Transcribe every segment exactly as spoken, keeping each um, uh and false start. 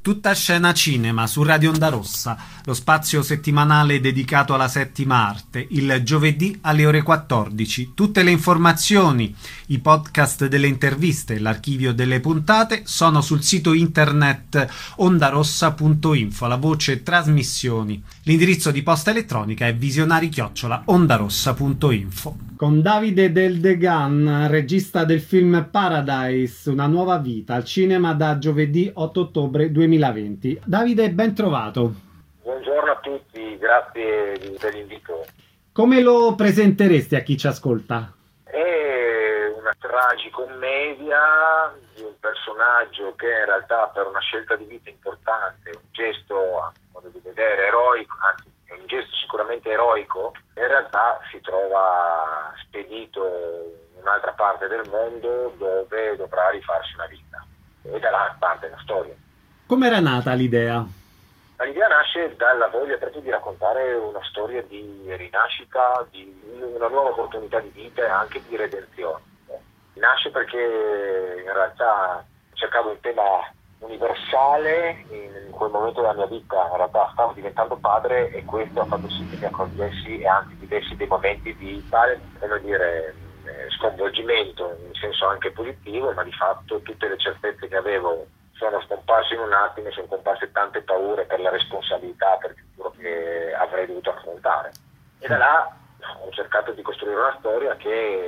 Tutta scena cinema su Radio Onda Rossa, lo spazio settimanale dedicato alla settima arte, il giovedì alle ore quattordici. Tutte le informazioni, i podcast delle interviste, l'archivio delle puntate sono sul sito internet ondarossa punto info, la voce trasmissioni. L'indirizzo di posta elettronica è visionari chiocciola ondarossa punto info. Con Davide Del Degan, regista del film Paradise, una nuova vita, al cinema da giovedì otto ottobre duemilaventi. Davide, ben trovato. Buongiorno a tutti, grazie per l'invito. Come lo presenteresti a chi ci ascolta? È una tragicommedia di un personaggio che in realtà per una scelta di vita importante, un gesto, a modo di vedere, eroico, anzi è un gesto sicuramente eroico, in realtà si trova spedito in un'altra parte del mondo dove dovrà rifarsi una vita. E da là parte la storia. Come era nata l'idea? L'idea nasce dalla voglia proprio di raccontare una storia di rinascita, di una nuova opportunità di vita e anche di redenzione. Nasce perché in realtà cercavo un tema universale in quel momento della mia vita. In realtà stavo diventando padre e questo ha fatto sì che mi accorgessi e anche vivessi dei momenti di tale, come dire, sconvolgimento, in senso anche positivo, ma di fatto tutte le certezze che avevo sono scomparse in un attimo, sono scomparse tante paure per la responsabilità, per il futuro che avrei dovuto affrontare. E da là ho cercato di costruire una storia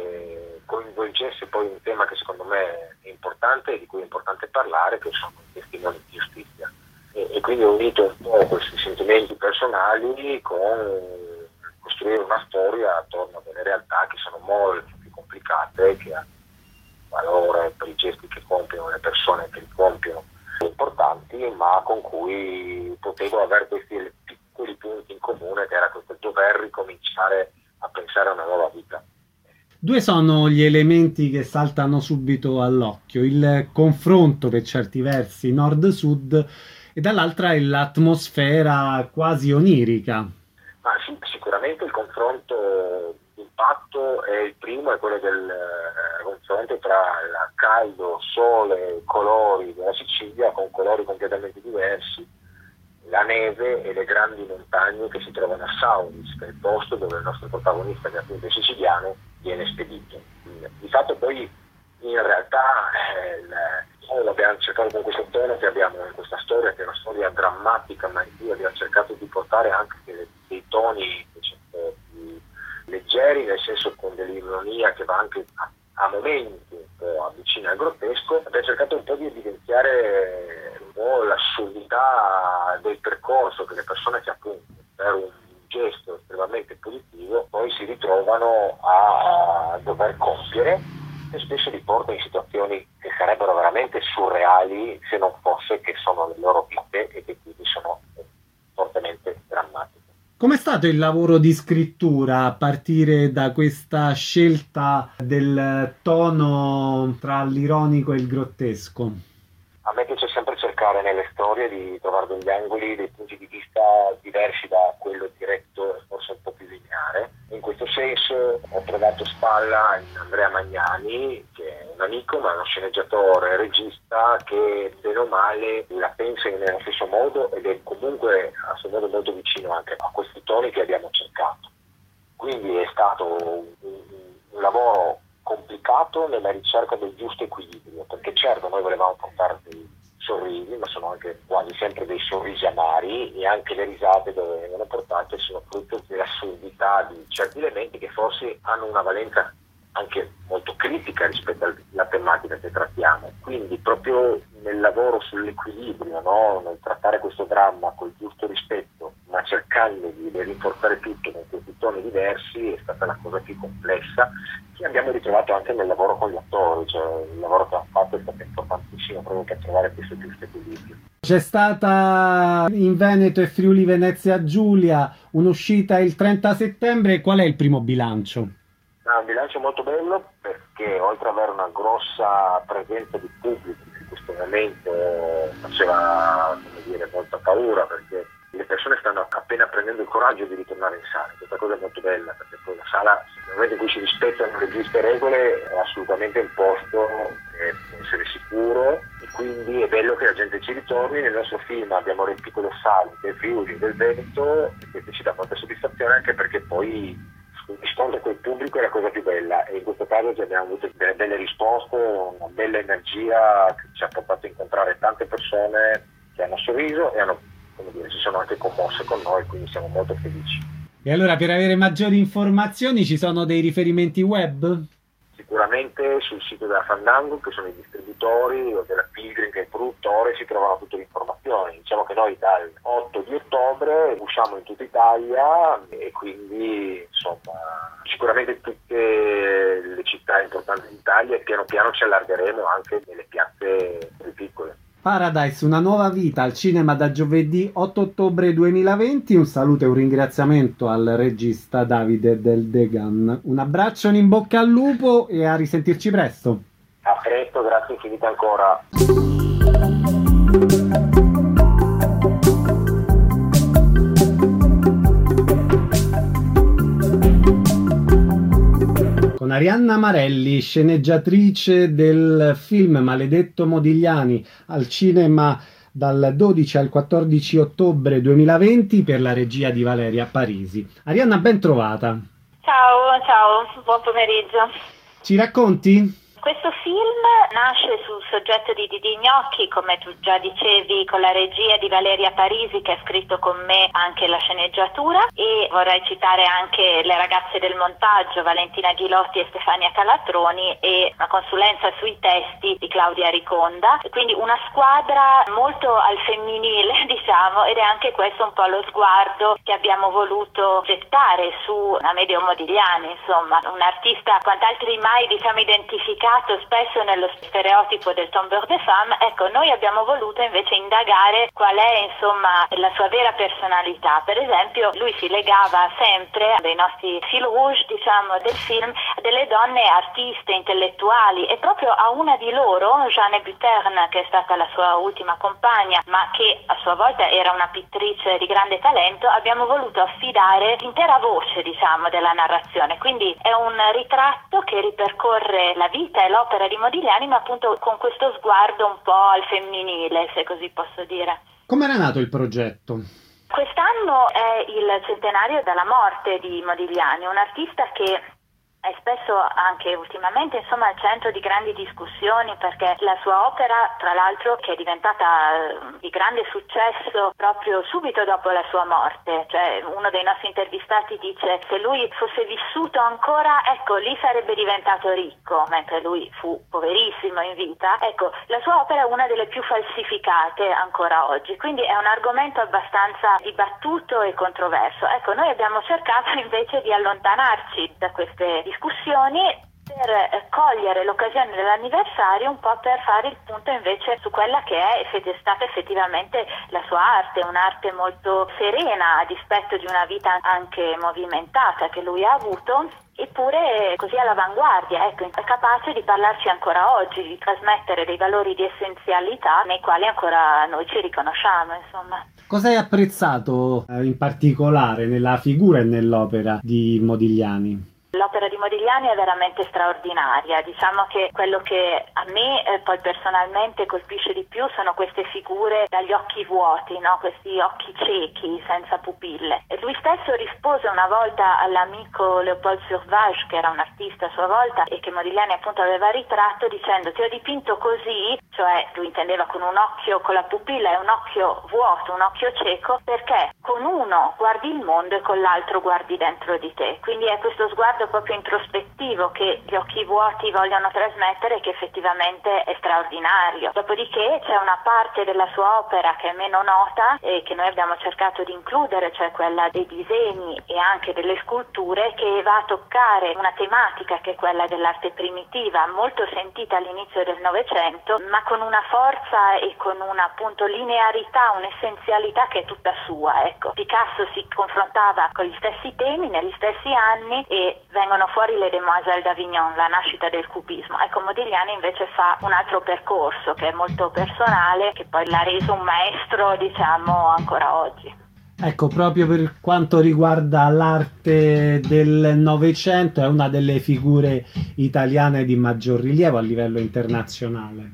che coinvolgesse poi un tema che secondo me è importante e di cui è importante parlare, che sono i testimoni di giustizia. E, e quindi ho unito un po' questi sentimenti personali con costruire una storia attorno a delle realtà che sono molto più complicate, che hanno valore per i gesti che compiono, le persone che li compiono, importanti, ma con cui potevo avere questi piccoli punti in comune, che era questo dover ricominciare a pensare a una nuova vita. Due sono gli elementi che saltano subito all'occhio: il confronto per certi versi nord-sud e dall'altra l'atmosfera quasi onirica. Ma sì, sicuramente il confronto d'impatto è il primo, è quello del eh, confronto tra il caldo, sole, colori della Sicilia con colori completamente diversi, la neve e le grandi montagne che si trovano a Sauris, che è il posto dove il nostro protagonista, che appunto è siciliano, viene spedito. Di fatto poi in realtà eh, il, abbiamo cercato con questo tono che abbiamo in questa storia, che è una storia drammatica, ma in cui abbiamo cercato di portare anche dei, dei toni più leggeri, nel senso con dell'ironia che va anche a, a momenti un po' avvicina al grottesco. Abbiamo cercato un po' di evidenziare un po' l'assurdità del percorso che le persone che appunto per un gesto estremamente positivo poi si ritrovano a, a dover compiere, e spesso li porta in situazioni che sarebbero veramente surreali se non fosse che sono le loro vite e che quindi sono fortemente drammatiche. Com'è stato il lavoro di scrittura a partire da questa scelta del tono tra l'ironico e il grottesco? A me piace sempre cercare nelle storie di trovare degli angoli, dei punti di vista diversi da quello diretto e forse un po' più lineare. In questo senso ho trovato spalla in Andrea Magnani, che è un amico ma uno sceneggiatore e regista che bene o male la pensa nello stesso modo ed è comunque a suo modo molto vicino anche a questi toni che abbiamo cercato. Quindi è stato un, un, un lavoro complicato nella ricerca del giusto equilibrio, perché certo noi volevamo portare dei sorrisi, ma sono anche quasi sempre dei sorrisi amari, e anche le risate dove vengono portate sono frutto dell'assurdità di certi elementi che forse hanno una valenza anche molto critica rispetto alla tematica che trattiamo. Quindi proprio nel lavoro sull'equilibrio, no? Nel trattare questo dramma col giusto rispetto, ma cercando di rinforzare tutto con questi toni diversi, è stata la cosa più complessa, che abbiamo ritrovato anche nel lavoro con gli attori, cioè il lavoro che hanno fatto è stato importantissimo proprio per trovare questo giusto equilibrio. C'è stata in Veneto e Friuli Venezia Giulia un'uscita il trenta settembre. Qual è il primo bilancio? È un bilancio molto bello perché oltre ad avere una grossa presenza di pubblico che in questo momento faceva, come dire, molta paura, perché le persone stanno appena prendendo il coraggio di ritornare in sala. Questa cosa è molto bella perché poi la sala, nel momento in cui si rispettano le giuste regole, è assolutamente un posto che può essere sicuro, e quindi è bello che la gente ci ritorni. Nel nostro film abbiamo riempito le sale del Friuli, del Veneto, e questo ci dà molta soddisfazione, anche perché poi il riscontro col pubblico è la cosa più bella, e in questo caso ci abbiamo avuto delle belle risposte, una bella energia che ci ha portato a incontrare tante persone che hanno sorriso e hanno, come dire, si sono anche commosse con noi, quindi siamo molto felici. E allora, per avere maggiori informazioni, ci sono dei riferimenti web? Sicuramente sul sito della Fandango, che sono i distributori, o della Pilgrim, che è il produttore, si trovano tutte le informazioni. Diciamo che noi dal otto di ottobre usciamo in tutta Italia, e quindi insomma sicuramente tutte le città importanti d'Italia, e piano piano ci allargheremo anche nelle piazze più piccole. Paradise, una nuova vita al cinema da giovedì otto ottobre duemilaventi. Un saluto e un ringraziamento al regista Davide Del Degan. Un abbraccio, un in bocca al lupo e a risentirci presto. A presto, grazie infinite ancora. Con Arianna Marelli, sceneggiatrice del film Maledetto Modigliani, al cinema dal dodici al quattordici ottobre duemilaventi per la regia di Valeria Parisi. Arianna, ben trovata. Ciao, ciao, buon pomeriggio. Ci racconti? Questo film nasce sul soggetto di Didi Gnocchi, come tu già dicevi, con la regia di Valeria Parisi, che ha scritto con me anche la sceneggiatura, e vorrei citare anche le ragazze del montaggio, Valentina Ghilotti e Stefania Calatroni, e una consulenza sui testi di Claudia Riconda. Quindi una squadra molto al femminile, diciamo, ed è anche questo un po' lo sguardo che abbiamo voluto gettare su Amedeo Modigliani, insomma, un artista quant'altri mai, diciamo, identificato spesso nello stereotipo del tombeur de femme. Ecco, noi abbiamo voluto invece indagare qual è, insomma, la sua vera personalità. Per esempio, lui si legava sempre dei nostri fil rouge, diciamo, del film, delle donne artiste, intellettuali, e proprio a una di loro, Jeanne Buterne, che è stata la sua ultima compagna, ma che a sua volta era una pittrice di grande talento, abbiamo voluto affidare l'intera voce, diciamo, della narrazione. Quindi è un ritratto che ripercorre la vita e l'opera di Modigliani, ma appunto con questo sguardo un po' al femminile, se così posso dire. Come era nato il progetto? Quest'anno è il centenario dalla morte di Modigliani, un artista che è spesso anche ultimamente, insomma, al centro di grandi discussioni, perché la sua opera, tra l'altro, che è diventata di grande successo proprio subito dopo la sua morte, cioè uno dei nostri intervistati dice: se lui fosse vissuto ancora, ecco, lì sarebbe diventato ricco, mentre lui fu poverissimo in vita. Ecco, la sua opera è una delle più falsificate ancora oggi, quindi è un argomento abbastanza dibattuto e controverso. Ecco, noi abbiamo cercato invece di allontanarci da queste discussioni per cogliere l'occasione dell'anniversario, un po' per fare il punto invece su quella che è, è stata effettivamente la sua arte, un'arte molto serena a dispetto di una vita anche movimentata che lui ha avuto, eppure così all'avanguardia, ecco, è capace di parlarci ancora oggi, di trasmettere dei valori di essenzialità nei quali ancora noi ci riconosciamo, insomma. Cosa hai apprezzato eh, in particolare nella figura e nell'opera di Modigliani? L'opera di Modigliani è veramente straordinaria. Diciamo che quello che a me eh, poi personalmente colpisce di più sono queste figure dagli occhi vuoti, no? Questi occhi ciechi, senza pupille. E lui stesso rispose una volta all'amico Léopold Sauvage, che era un artista a sua volta e che Modigliani appunto aveva ritratto, dicendo: ti ho dipinto così, cioè lui intendeva con un occhio con la pupilla e un occhio vuoto, un occhio cieco, perché con uno guardi il mondo e con l'altro guardi dentro di te. Quindi è questo sguardo proprio introspettivo che gli occhi vuoti vogliono trasmettere e che effettivamente è straordinario. Dopodiché c'è una parte della sua opera che è meno nota e che noi abbiamo cercato di includere, cioè quella dei disegni e anche delle sculture, che va a toccare una tematica che è quella dell'arte primitiva, molto sentita all'inizio del Novecento, ma con una forza e con una appunto linearità, un'essenzialità che è tutta sua. Ecco, Picasso si confrontava con gli stessi temi negli stessi anni e vengono fuori le Demoiselles d'Avignon, la nascita del cubismo. Ecco, Modigliani invece fa un altro percorso che è molto personale, che poi l'ha reso un maestro, diciamo, ancora oggi. Ecco, proprio per quanto riguarda l'arte del Novecento, è una delle figure italiane di maggior rilievo a livello internazionale.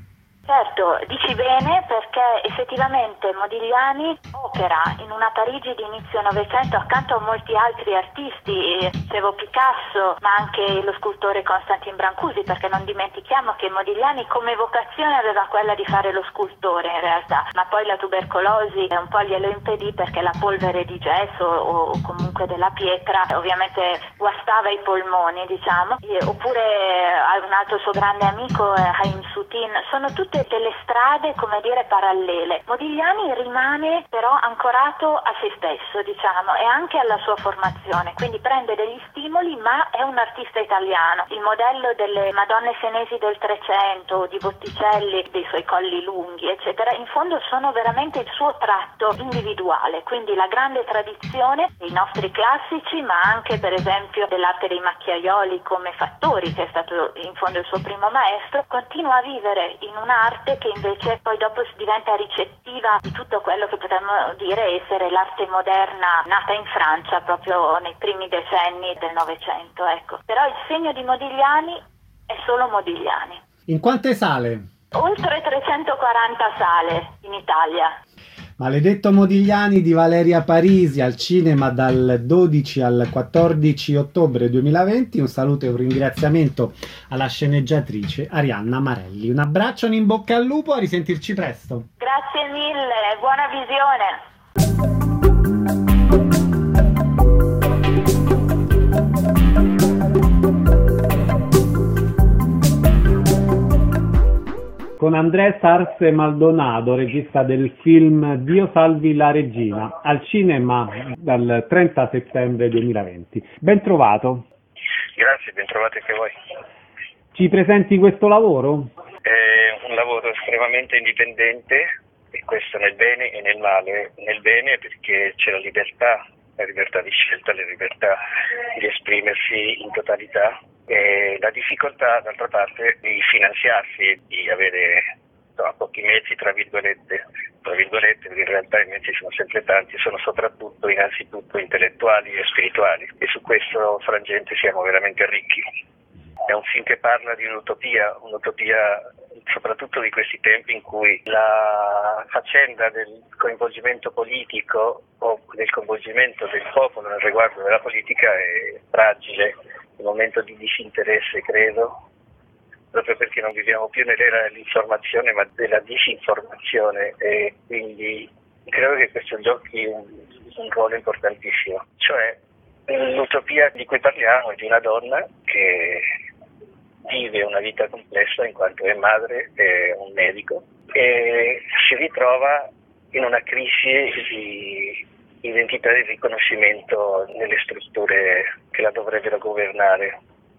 Certo, dici bene, perché effettivamente Modigliani opera in una Parigi di inizio Novecento accanto a molti altri artisti, dicevo Picasso, ma anche lo scultore Constantin Brancusi, perché non dimentichiamo che Modigliani come vocazione aveva quella di fare lo scultore in realtà, ma poi la tubercolosi un po' glielo impedì perché la polvere di gesso o, o comunque della pietra ovviamente guastava i polmoni, diciamo. E, oppure un altro suo grande amico Haim Sutin. Sono tutte delle strade, come dire, parallele. Modigliani rimane però ancorato a se stesso, diciamo, e anche alla sua formazione, quindi prende degli stimoli, ma è un artista italiano. Il modello delle Madonne senesi del Trecento, di Botticelli, dei suoi colli lunghi, eccetera, in fondo sono veramente il suo tratto individuale, quindi la grande tradizione dei nostri classici, ma anche per esempio dell'arte dei macchiaioli come Fattori, che è stato in fondo il suo primo maestro, continua a vivere in un'arte che invece poi dopo diventa ricettiva di tutto quello che potremmo dire essere l'arte moderna nata in Francia proprio nei primi decenni del Novecento, ecco. Però il segno di Modigliani è solo Modigliani. In quante sale? Oltre trecentoquaranta sale in Italia. Maledetto Modigliani di Valeria Parisi al cinema dal dodici al quattordici ottobre duemilaventi. Un saluto e un ringraziamento alla sceneggiatrice Arianna Marelli. Un abbraccio, un in bocca al lupo, a risentirci presto. Grazie mille, buona visione. Con Andrés Arce Maldonado, regista del film Dio salvi la regina, al cinema dal trenta settembre duemilaventi. Ben trovato. Grazie, ben trovati anche voi. Ci presenti questo lavoro? È un lavoro estremamente indipendente, e questo nel bene e nel male. Nel bene perché c'è la libertà, la libertà di scelta, la libertà di esprimersi in totalità, e la difficoltà d'altra parte di finanziarsi, di avere insomma, pochi mezzi tra virgolette, tra virgolette, perché in realtà i mezzi sono sempre tanti, sono soprattutto innanzitutto intellettuali e spirituali, e su questo frangente siamo veramente ricchi. È un film che parla di un'utopia, un'utopia soprattutto di questi tempi in cui la faccenda del coinvolgimento politico o del coinvolgimento del popolo nel riguardo della politica è fragile, un momento di disinteresse, credo, proprio perché non viviamo più nell'era dell'informazione ma della disinformazione, e quindi credo che questo giochi un, un ruolo importantissimo. Cioè l'utopia di cui parliamo è di una donna che vive una vita complessa in quanto è madre, è un medico, e si ritrova in una crisi di identità e di riconoscimento nelle strutture che la dovrebbero governare.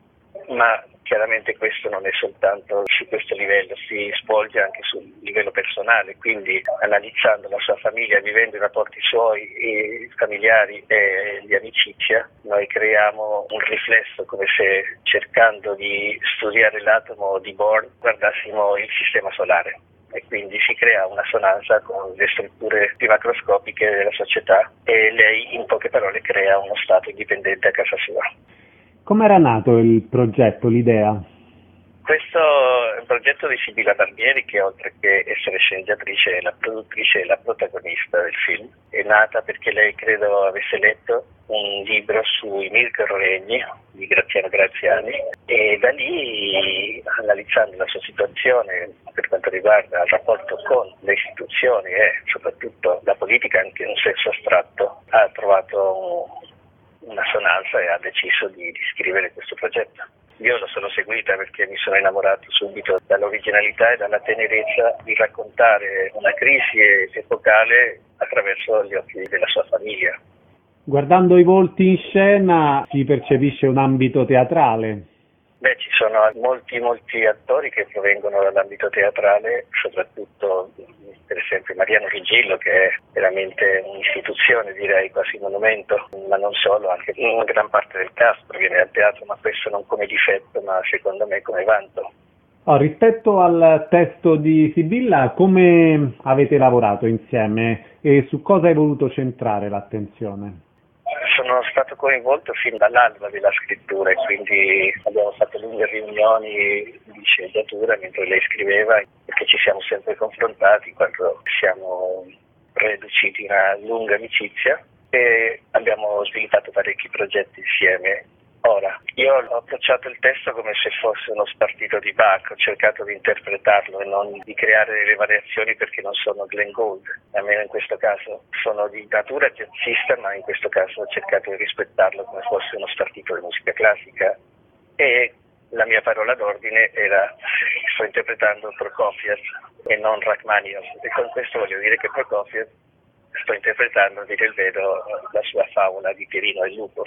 Ma chiaramente questo non è soltanto su questo livello, si svolge anche sul livello personale, quindi analizzando la sua famiglia, vivendo i rapporti suoi e familiari e di amicizia, noi creiamo un riflesso, come se cercando di studiare l'atomo di Bohr guardassimo il sistema solare, e quindi si crea un'assonanza con le strutture più macroscopiche della società, e lei in poche parole crea uno stato indipendente a casa sua. Come era nato il progetto, l'idea? Questo è un progetto di Sibilla Barbieri, che oltre che essere sceneggiatrice è la produttrice e la protagonista del film. È nata perché lei credo avesse letto un libro sui Mirko Regni di Graziano Graziani, e da lì, analizzando la sua situazione per quanto riguarda il rapporto con le istituzioni e soprattutto la politica anche in un senso astratto, ha trovato un un'assonanza e ha deciso di, di scrivere questo progetto. Io l'ho solo seguita perché mi sono innamorato subito dall'originalità e dalla tenerezza di raccontare una crisi epocale attraverso gli occhi della sua famiglia. Guardando i volti in scena si percepisce un ambito teatrale. Beh, ci sono molti, molti attori che provengono dall'ambito teatrale, soprattutto per esempio Mariano Rigillo, che è veramente un'istituzione, direi quasi un monumento, ma non solo, anche una gran parte del cast proviene dal teatro, ma questo non come difetto, ma secondo me come vanto. Oh, rispetto al testo di Sibilla, come avete lavorato insieme e su cosa hai voluto centrare l'attenzione? Sono stato coinvolto fin dall'alba della scrittura e quindi abbiamo fatto lunghe riunioni di sceneggiatura mentre lei scriveva, perché ci siamo sempre confrontati quando siamo riusciti in una lunga amicizia e abbiamo sviluppato parecchi progetti insieme. Ora, io ho approcciato il testo come se fosse uno spartito di Bach, ho cercato di interpretarlo e non di creare delle variazioni perché non sono Glenn Gould, almeno in questo caso sono di natura jazzista, ma in questo caso ho cercato di rispettarlo come fosse uno spartito di musica classica e la mia parola d'ordine era sto interpretando Prokofiev e non Rachmaninoff e con questo voglio dire che Prokofiev sto interpretando, a dire il vero, la sua favola di Pierino e il lupo.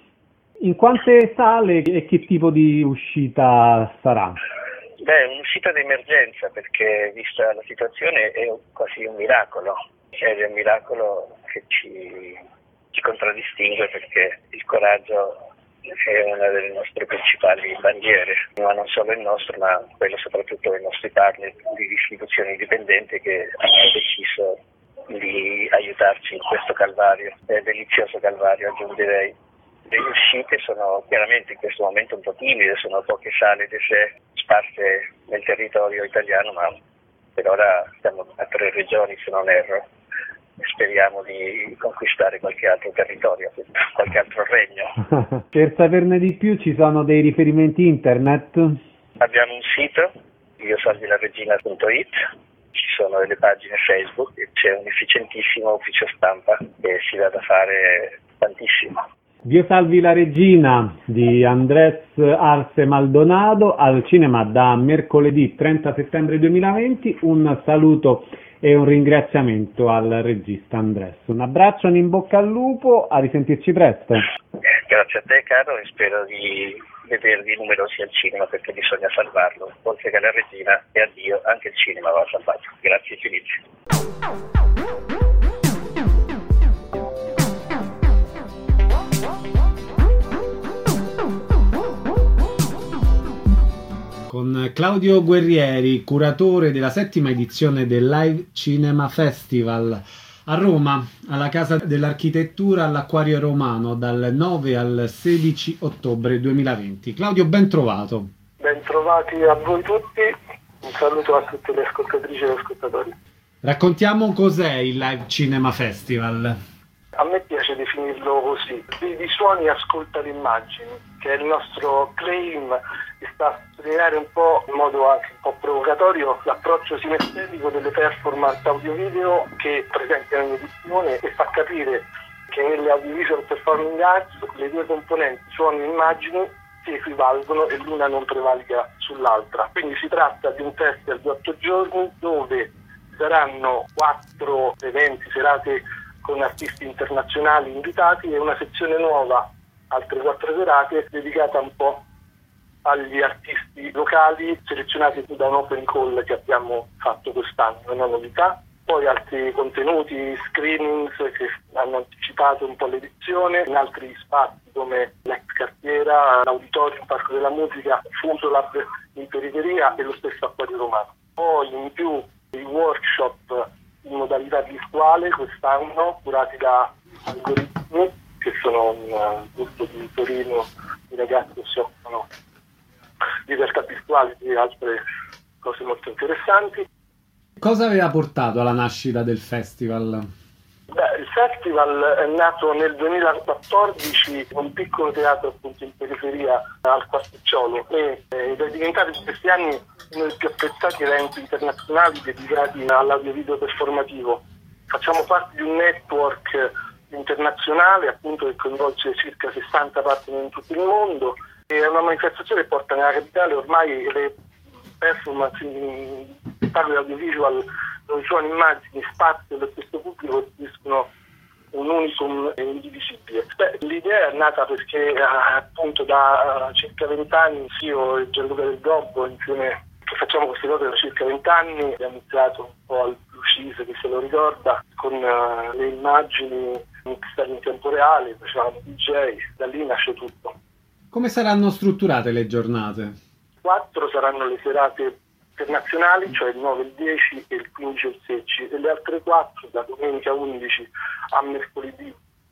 In quante sale e che tipo di uscita sarà? Beh, un'uscita d'emergenza perché vista la situazione è quasi un miracolo ed è un miracolo che ci, ci contraddistingue perché il coraggio è una delle nostre principali bandiere, ma non solo il nostro, ma quello soprattutto dei nostri partner di istituzioni indipendenti che hanno deciso di aiutarci in questo calvario, è delizioso calvario aggiungerei. Le uscite sono chiaramente in questo momento un po' timide, sono poche sale di sé sparse nel territorio italiano, ma per ora siamo a tre regioni se non erro. Speriamo di conquistare qualche altro territorio, qualche altro regno. Per saperne di più ci sono dei riferimenti internet? Abbiamo un sito, io salvi la regina punto it, ci sono delle pagine Facebook e c'è un efficientissimo ufficio stampa che si dà da fare tantissimo. Dio salvi la regina di Andrés Arce Maldonado al cinema da mercoledì trenta settembre duemilaventi. Un saluto e un ringraziamento al regista Andrés. Un abbraccio, un in bocca al lupo, a risentirci presto. Grazie a te caro e spero di vedervi numerosi al cinema perché bisogna salvarlo. Oltre che alla regina e a Dio anche il cinema va salvato. Grazie Filippo. Con Claudio Guerrieri, curatore della settima edizione del Live Cinema Festival a Roma, alla Casa dell'Architettura all'Acquario Romano, dal nove al sedici ottobre duemilaventi. Claudio, ben trovato. Ben trovati a voi tutti, un saluto a tutte le ascoltatrici e gli ascoltatori. Raccontiamo cos'è il Live Cinema Festival. A me piace definirlo così, di suoni ascolta le immagini, che è il nostro claim, che sta a spiegare un po', in modo anche un po' provocatorio, l'approccio sinestetico delle performance audio-video che presentano in edizione e fa capire che nelle audiovisual performing arts le due componenti, suoni e immagini, si equivalgono e l'una non prevalica sull'altra. Quindi si tratta di un festival di otto giorni dove saranno quattro eventi, serate con artisti internazionali invitati e una sezione nuova, altre quattro serate, dedicata un po' agli artisti locali selezionati da un open call che abbiamo fatto quest'anno, una novità. Poi altri contenuti, screenings che hanno anticipato un po' l'edizione, in altri spazi come l'ex Cartiera, l'Auditorium Parco della Musica, Fusolab in periferia e lo stesso Acquario Romano. Poi in più i workshop in modalità virtuale quest'anno, curati da Algoritmi, che sono un gruppo di Torino di ragazzi che si occupano di realtà virtuali e di altre cose molto interessanti. Cosa aveva portato alla nascita del festival? Beh, il festival è nato nel duemilaquattordici con un piccolo teatro appunto in periferia al Quarticciolo e ed è diventato in questi anni uno dei più apprezzati eventi internazionali dedicati all'audio-video performativo. Facciamo parte di un network internazionale appunto che coinvolge circa sessanta partner in tutto il mondo e è una manifestazione che porta nella capitale ormai le performance in spettacoli audiovisual dove suoni, immagini, spazio dello stesso pubblico costituiscono un unicum indivisibile. Beh, l'idea è nata perché appunto da uh, circa vent'anni io e Gianluca Del Gobbo insieme che facciamo queste cose da circa vent'anni abbiamo iniziato un po' al Lucis, che se lo ricorda, con uh, le immagini mixate in tempo reale, facevamo D J, da lì nasce tutto. Come saranno strutturate le giornate? Quattro saranno le serate internazionali, cioè il nove, il dieci e il quindici e il sedici, e le altre quattro da domenica undici a mercoledì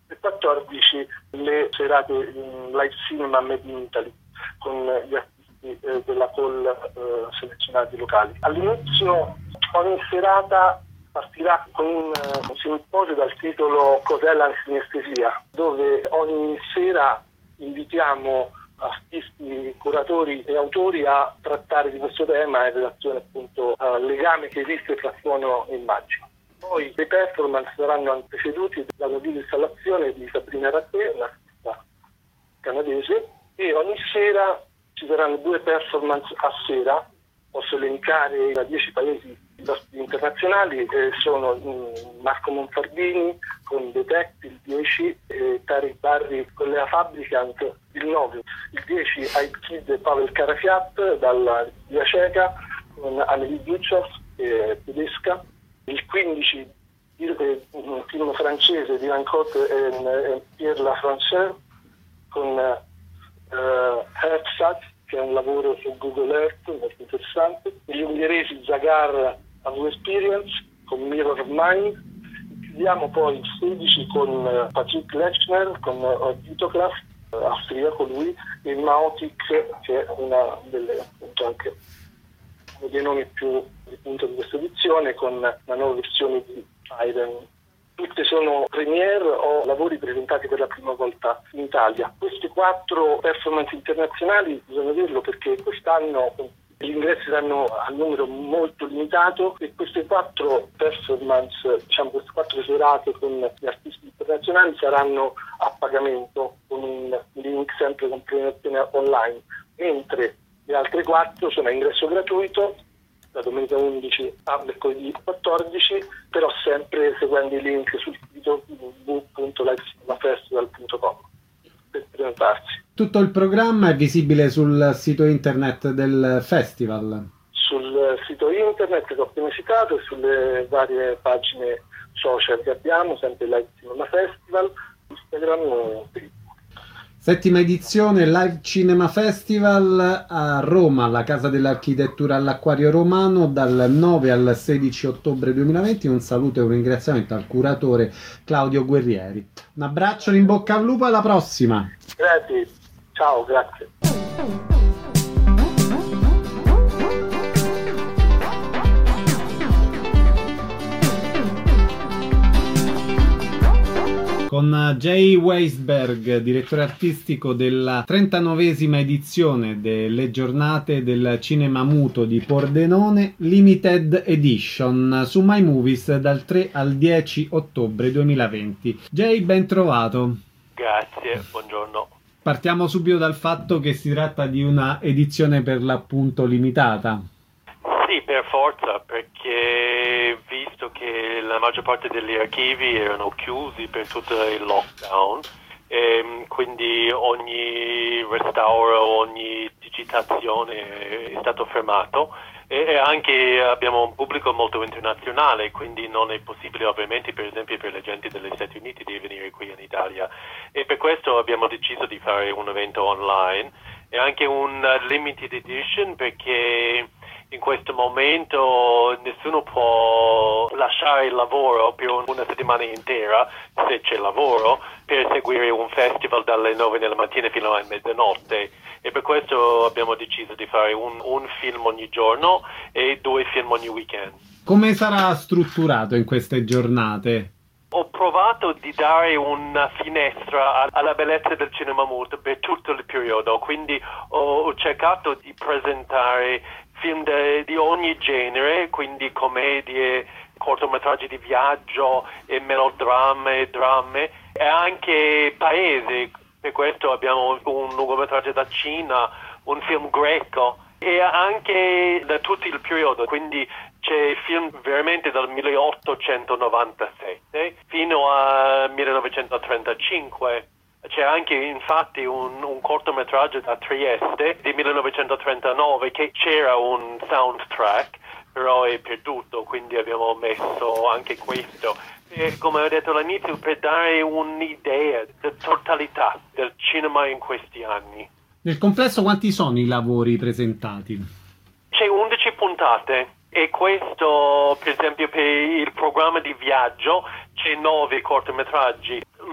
e quattordici le serate in live cinema Made in Italy con gli artisti eh, della call eh, selezionati locali. All'inizio ogni serata partirà con un, un simposio dal titolo Cos'è la sinestesia, dove ogni sera invitiamo artisti, curatori e autori a trattare di questo tema in relazione appunto al legame che esiste tra suono e immagine. Poi le performance saranno anteceduti dalla videoinstallazione di Sabrina Rattè, un'artista canadese, e ogni sera ci saranno due performance a sera. Posso elencare da dieci paesi internazionali, eh, sono um, Marco Monfardini con Detect il dieci, e Tariq Barri con Lea Fabricant il nove, il dieci Hype Kid e Pavel Karafiat dalla Repubblica Ceca con Amélie Duchas eh, tedesca, il quindici il, un film francese di Van Cotte e, e Pierre Lafrançaise con uh, Herzsat, che è un lavoro su Google Earth molto interessante, gli ungheresi Zagar Avu Experience con Mirror of Mind. Chiudiamo poi il sedici con uh, Patrick Lechner con uh, Vitocraft, uh, austriaco lui, e Mautic, che è una delle appunto anche uno dei nomi più di punta di questa edizione, con una nuova versione di Iron. Tutte sono premiere o lavori presentati per la prima volta in Italia. Queste quattro performance internazionali, bisogna dirlo perché quest'anno gli ingressi saranno a numero molto limitato, e queste quattro performance, diciamo queste quattro serate con gli artisti internazionali saranno a pagamento con un link sempre con prenotazione online, mentre le altre quattro sono a ingresso gratuito da domenica undici a mercoledì quattordici, però sempre seguendo i link sul sito w w w punto live cinema festival punto com per prenotarsi. Tutto il programma è visibile sul sito internet del festival? Sul sito internet che ho appena citato e sulle varie pagine social che abbiamo, sempre Live Cinema Festival, Instagram e Facebook. Settima edizione Live Cinema Festival a Roma, alla Casa dell'Architettura all'Acquario Romano, dal nove al sedici ottobre duemilaventi. Un saluto e un ringraziamento al curatore Claudio Guerrieri. Un abbraccio, in bocca al lupo, alla prossima! Grazie, ciao, grazie. Con Jay Weisberg, direttore artistico della trentanovesima edizione delle giornate del cinema muto di Pordenone, Limited Edition, su My Movies dal tre al dieci ottobre duemilaventi. Jay, ben trovato. Grazie, buongiorno. Partiamo subito dal fatto che si tratta di una edizione per l'appunto limitata. Sì, per forza, perché visto che la maggior parte degli archivi erano chiusi per tutto il lockdown, e quindi ogni restauro, ogni digitazione è stato fermato, e anche abbiamo un pubblico molto internazionale, quindi non è possibile ovviamente per esempio per la gente degli Stati Uniti di venire qui in Italia, e per questo abbiamo deciso di fare un evento online e anche un limited edition, perché in questo momento nessuno può lasciare il lavoro per una settimana intera, se c'è lavoro, per seguire un festival dalle nove della mattina fino a mezzanotte, e per questo abbiamo deciso di fare un, un film ogni giorno e due film ogni weekend. Come sarà strutturato in queste giornate? Ho provato di dare una finestra alla bellezza del cinema muto per tutto il periodo, quindi ho cercato di presentare film de, di ogni genere, quindi commedie, cortometraggi di viaggio, e melodrammi, dramme, e anche paesi. Per questo abbiamo un lungometraggio da Cina, un film greco, e anche da tutto il periodo, quindi c'è film veramente dal milleottocentonovantasette fino al millenovecentotrentacinque. C'è anche infatti un, un cortometraggio da Trieste di millenovecentotrentanove che c'era un soundtrack, però è perduto, quindi abbiamo messo anche questo. E come ho detto all'inizio, per dare un'idea della totalità del cinema in questi anni. Nel complesso quanti sono i lavori presentati? C'è undici puntate. E questo, per esempio, per il programma di viaggio c'è nove cortometraggi. L'ultimo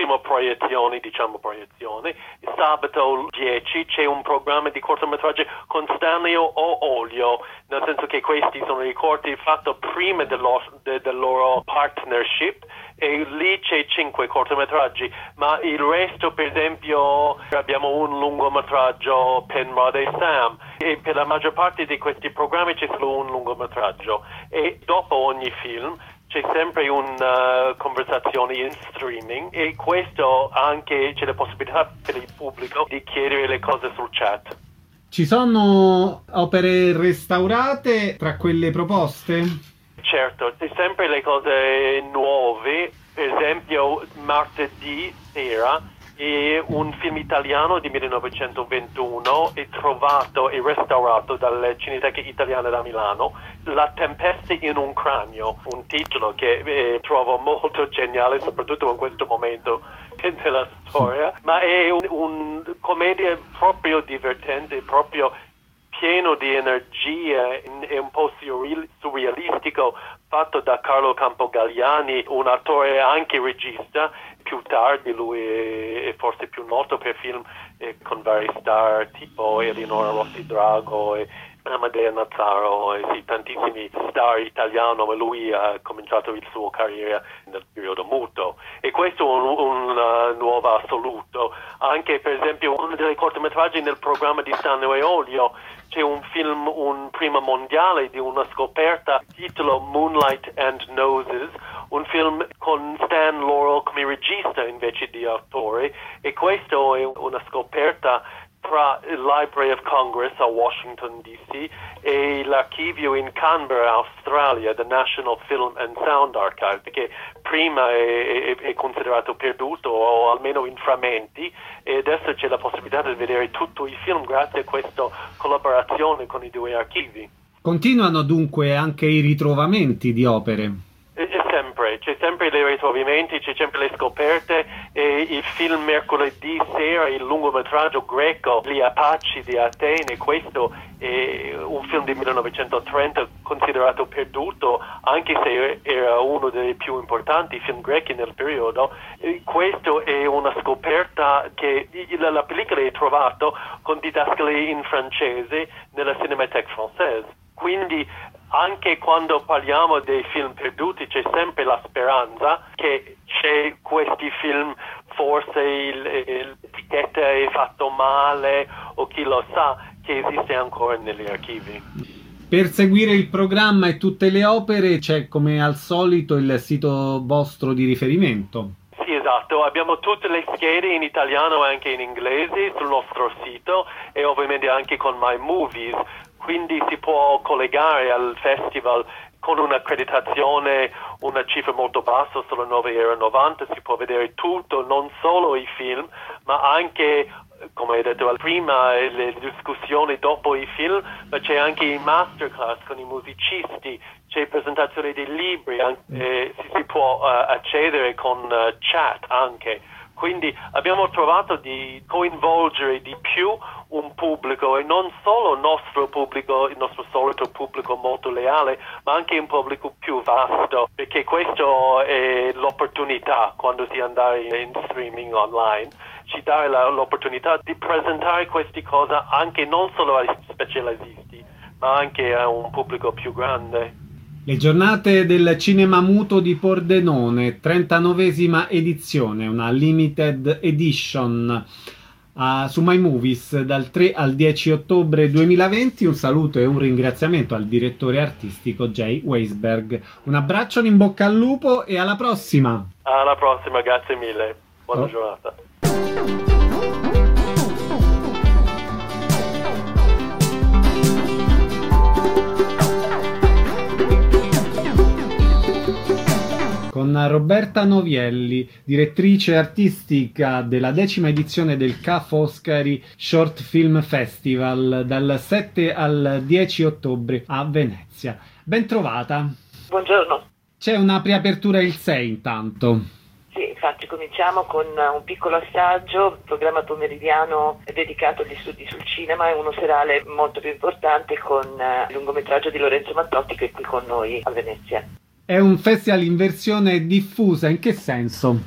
prima proiezione, diciamo proiezione. Sabato dieci c'è un programma di cortometraggi con Stanley o Olio, nel senso che questi sono i corti fatti prima dello, de, del loro partnership, e lì c'è cinque cortometraggi, ma il resto, per esempio, abbiamo un lungometraggio Penrod e Sam, e per la maggior parte di questi programmi c'è solo un lungometraggio, e dopo ogni film c'è sempre una conversazione in streaming, e questo anche c'è la possibilità per il pubblico di chiedere le cose sul chat. Ci sono opere restaurate tra quelle proposte? Certo, c'è sempre le cose nuove. Per esempio martedì sera è un film italiano di millenovecentoventuno, è trovato e restaurato dalla Cineteca Italiana da Milano, La tempesta in un cranio, un titolo che eh, trovo molto geniale, soprattutto in questo momento della storia, ma è un, un commedia proprio divertente, proprio pieno di energia, è un po' surrealistico, fatto da Carlo Campogalliani, un attore anche regista. Più tardi lui è, è forse più noto per film eh, con vari star tipo Eleonora Rossi Drago e Amadea Nazzaro, e sì, tantissimi star italiani, ma lui ha cominciato il suo carriera nel periodo muto, e questo è un, un uh, nuovo assoluto. Anche per esempio uno dei cortometraggi nel programma di Stanley e Olio c'è un film, un primo mondiale di una scoperta, titolo Moonlight and Noses, un film con Stan Laurel come regista invece di autore, e questo è una scoperta tra il Library of Congress a Washington D C e l'archivio in Canberra, Australia, the National Film and Sound Archive, che prima è, è, è considerato perduto o almeno in frammenti, e adesso c'è la possibilità di vedere tutto il film grazie a questa collaborazione con i due archivi. Continuano dunque anche i ritrovamenti di opere? Sempre, c'è sempre dei ritrovamenti, c'è sempre le scoperte, e il film mercoledì sera, il lungometraggio greco Gli Apache di Atene, questo è un film di millenovecentotrenta considerato perduto, anche se era uno dei più importanti film grechi nel periodo. E questo è una scoperta che la pellicola è trovata con didascalie in francese nella Cinémathèque Française. Quindi anche quando parliamo dei film perduti c'è sempre la speranza che c'è questi film, forse il, l'etichetta è fatto male o chi lo sa, che esiste ancora negli archivi. Per seguire il programma e tutte le opere c'è come al solito il sito vostro di riferimento. Sì, esatto, abbiamo tutte le schede in italiano e anche in inglese sul nostro sito, e ovviamente anche con My Movies. Quindi si può collegare al festival con un'accreditazione, una cifra molto bassa, solo nove euro e novanta, si può vedere tutto, non solo i film, ma anche, come hai detto prima, le discussioni dopo i film, ma c'è anche i masterclass con i musicisti, c'è presentazione dei libri, eh, si, si può uh, accedere con uh, chat anche. Quindi abbiamo trovato di coinvolgere di più un pubblico, e non solo il nostro pubblico, il nostro solito pubblico molto leale, ma anche un pubblico più vasto, perché questo è l'opportunità quando si andare in streaming online, ci dà la, l'opportunità di presentare queste cose anche non solo ai specialisti, ma anche a un pubblico più grande. Le giornate del cinema muto di Pordenone, trentanovesima edizione, una limited edition uh, su My Movies dal tre al dieci ottobre duemilaventi. Un saluto e un ringraziamento al direttore artistico Jay Weisberg. Un abbraccio, in bocca al lupo e alla prossima! Alla prossima, grazie mille. Buona oh. giornata. Con Roberta Novielli, direttrice artistica della decima edizione del Ca' Foscari Short Film Festival dal sette al dieci ottobre a Venezia. Ben trovata. Buongiorno. C'è una preapertura il sei intanto. Sì, infatti cominciamo con un piccolo assaggio, programma pomeridiano dedicato agli studi sul cinema, e uno serale molto più importante con il lungometraggio di Lorenzo Mattotti, che è qui con noi a Venezia. È un festival in versione diffusa, in che senso? È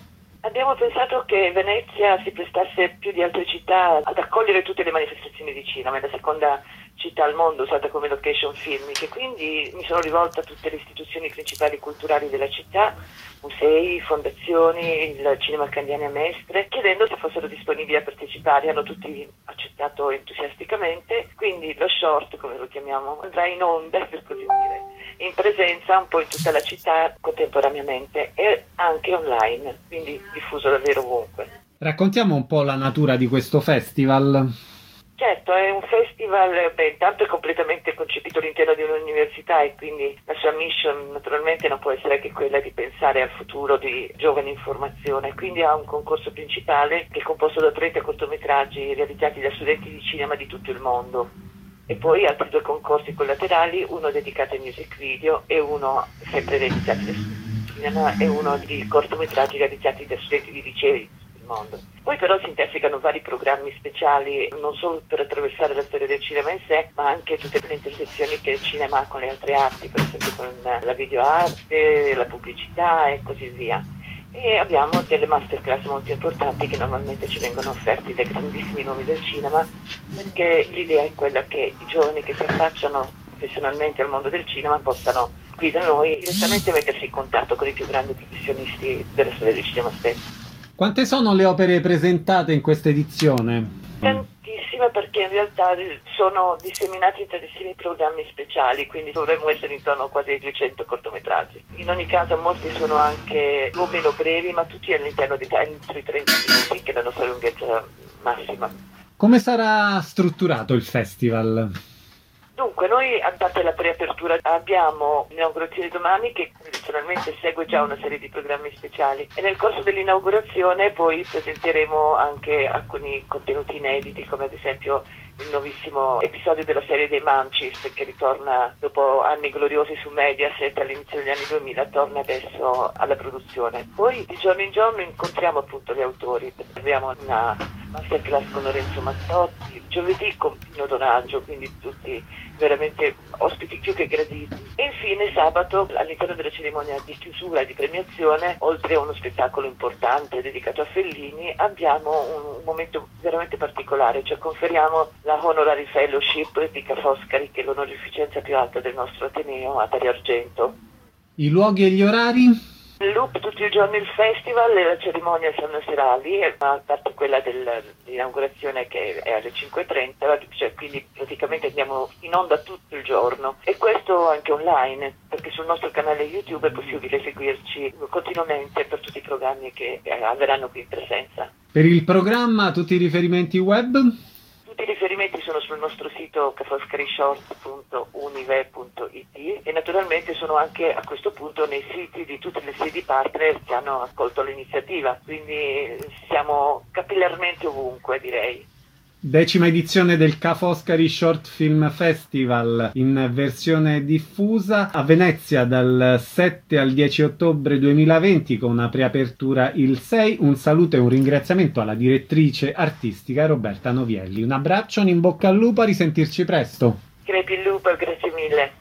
Abbiamo pensato che Venezia si prestasse più di altre città ad accogliere tutte le manifestazioni di cinema, è la seconda città al mondo usata come location filmic, e quindi mi sono rivolta a tutte le istituzioni principali culturali della città, musei, fondazioni, il Cinema Candiani a Mestre, chiedendo se fossero disponibili a partecipare. Hanno tutti accettato entusiasticamente, quindi lo short, come lo chiamiamo, andrà in onda, per così dire, in presenza un po' in tutta la città contemporaneamente e anche online, quindi diffuso davvero ovunque. Raccontiamo un po' la natura di questo festival. Certo, è un festival, beh, intanto è completamente concepito all'interno di un'università e quindi la sua mission naturalmente non può essere che quella di pensare al futuro di giovani in formazione, quindi ha un concorso principale che è composto da trenta cortometraggi realizzati da studenti di cinema di tutto il mondo e poi altri due concorsi collaterali, uno dedicato ai music video e uno sempre realizzati da studenti di cinema e uno di cortometraggi realizzati da studenti di licei del mondo. Poi però si intersecano vari programmi speciali, non solo per attraversare la storia del cinema in sé, ma anche tutte le intersezioni che il cinema ha con le altre arti, per esempio con la videoarte, la pubblicità e così via. E abbiamo delle masterclass molto importanti che normalmente ci vengono offerti dai grandissimi nomi del cinema, perché l'idea è quella che i giovani che si affacciano professionalmente al mondo del cinema possano qui da noi direttamente mettersi in contatto con i più grandi professionisti della storia del cinema stesso. Quante sono le opere presentate in questa edizione? Tantissime, perché in realtà sono disseminati in tantissimi programmi speciali, quindi dovremmo essere intorno a quasi duecento cortometraggi. In ogni caso molti sono anche più o meno brevi, ma tutti all'interno di sui trenta minuti, che è la nostra lunghezza massima. Come sarà strutturato il festival? Dunque, noi a parte la preapertura abbiamo l'inaugurazione domani che tradizionalmente segue già una serie di programmi speciali e nel corso dell'inaugurazione poi presenteremo anche alcuni contenuti inediti, come ad esempio il nuovissimo episodio della serie dei Munchies che ritorna dopo anni gloriosi su Mediaset all'inizio degli anni duemila, torna adesso alla produzione. Poi di giorno in giorno incontriamo appunto gli autori, abbiamo una masterclass con Lorenzo Mazzotti, giovedì con Pino Donaggio, quindi tutti veramente ospiti più che graditi. E infine sabato all'interno della cerimonia di chiusura e di premiazione, oltre a uno spettacolo importante dedicato a Fellini, abbiamo un momento veramente particolare, cioè conferiamo la Honorary Fellowship di Ca' Foscari, che è l'onorificenza più alta del nostro Ateneo, a Dario Argento. I luoghi e gli orari? Il loop tutti i giorni il festival e la cerimonia sono serali, a parte quella dell'inaugurazione che è alle cinque e trenta, cioè quindi praticamente andiamo in onda tutto il giorno e questo anche online, perché sul nostro canale YouTube è possibile seguirci continuamente per tutti i programmi che avverranno qui in presenza. Per il programma tutti i riferimenti web? Tutti i riferimenti sono sul nostro sito ca foscari short punto unive punto it e naturalmente sono anche a questo punto nei siti di tutte le sedi partner che hanno accolto l'iniziativa, quindi siamo capillarmente ovunque, direi. Decima edizione del Ca' Foscari Short Film Festival in versione diffusa a Venezia dal sette al dieci ottobre duemilaventi con una preapertura il sei. Un saluto e un ringraziamento alla direttrice artistica Roberta Novielli. Un abbraccio, un in bocca al lupo, a risentirci presto. Crepi il lupo, grazie mille.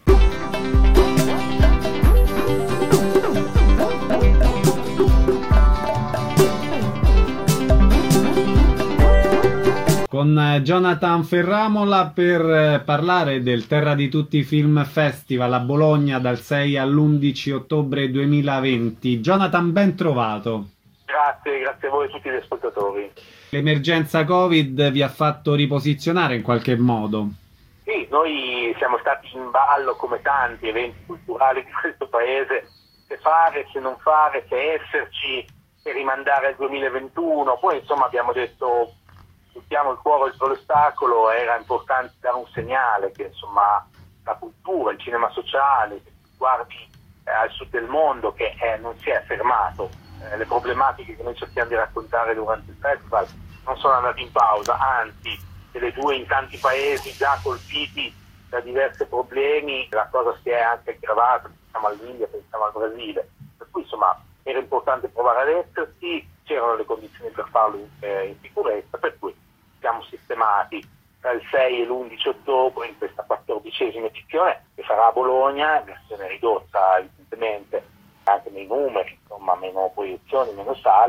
Con Jonathan Ferramola per parlare del Terra di Tutti Film Festival a Bologna dal sei all'undici ottobre duemilaventi. Jonathan, ben trovato. Grazie, grazie a voi e a tutti gli ascoltatori. L'emergenza Covid vi ha fatto riposizionare in qualche modo? Sì, noi siamo stati in ballo come tanti eventi culturali di questo paese, se fare, se non fare, se esserci, se rimandare al duemilaventuno. Poi insomma abbiamo detto buttiamo il cuore oltre l'ostacolo, era importante dare un segnale che insomma la cultura, il cinema sociale, se guardi eh, al sud del mondo che eh, non si è fermato, eh, le problematiche che noi cerchiamo di raccontare durante il festival non sono andate in pausa, anzi delle due in tanti paesi già colpiti da diversi problemi la cosa si è anche aggravata, pensiamo all'India, pensiamo al Brasile, per cui insomma era importante provare ad esserci, c'erano le condizioni per farlo in, eh, in sicurezza, per cui siamo sistemati tra il sei e l'undici ottobre in questa quattordicesima edizione che sarà a Bologna, versione ridotta evidentemente anche nei numeri, insomma meno proiezioni, meno sale,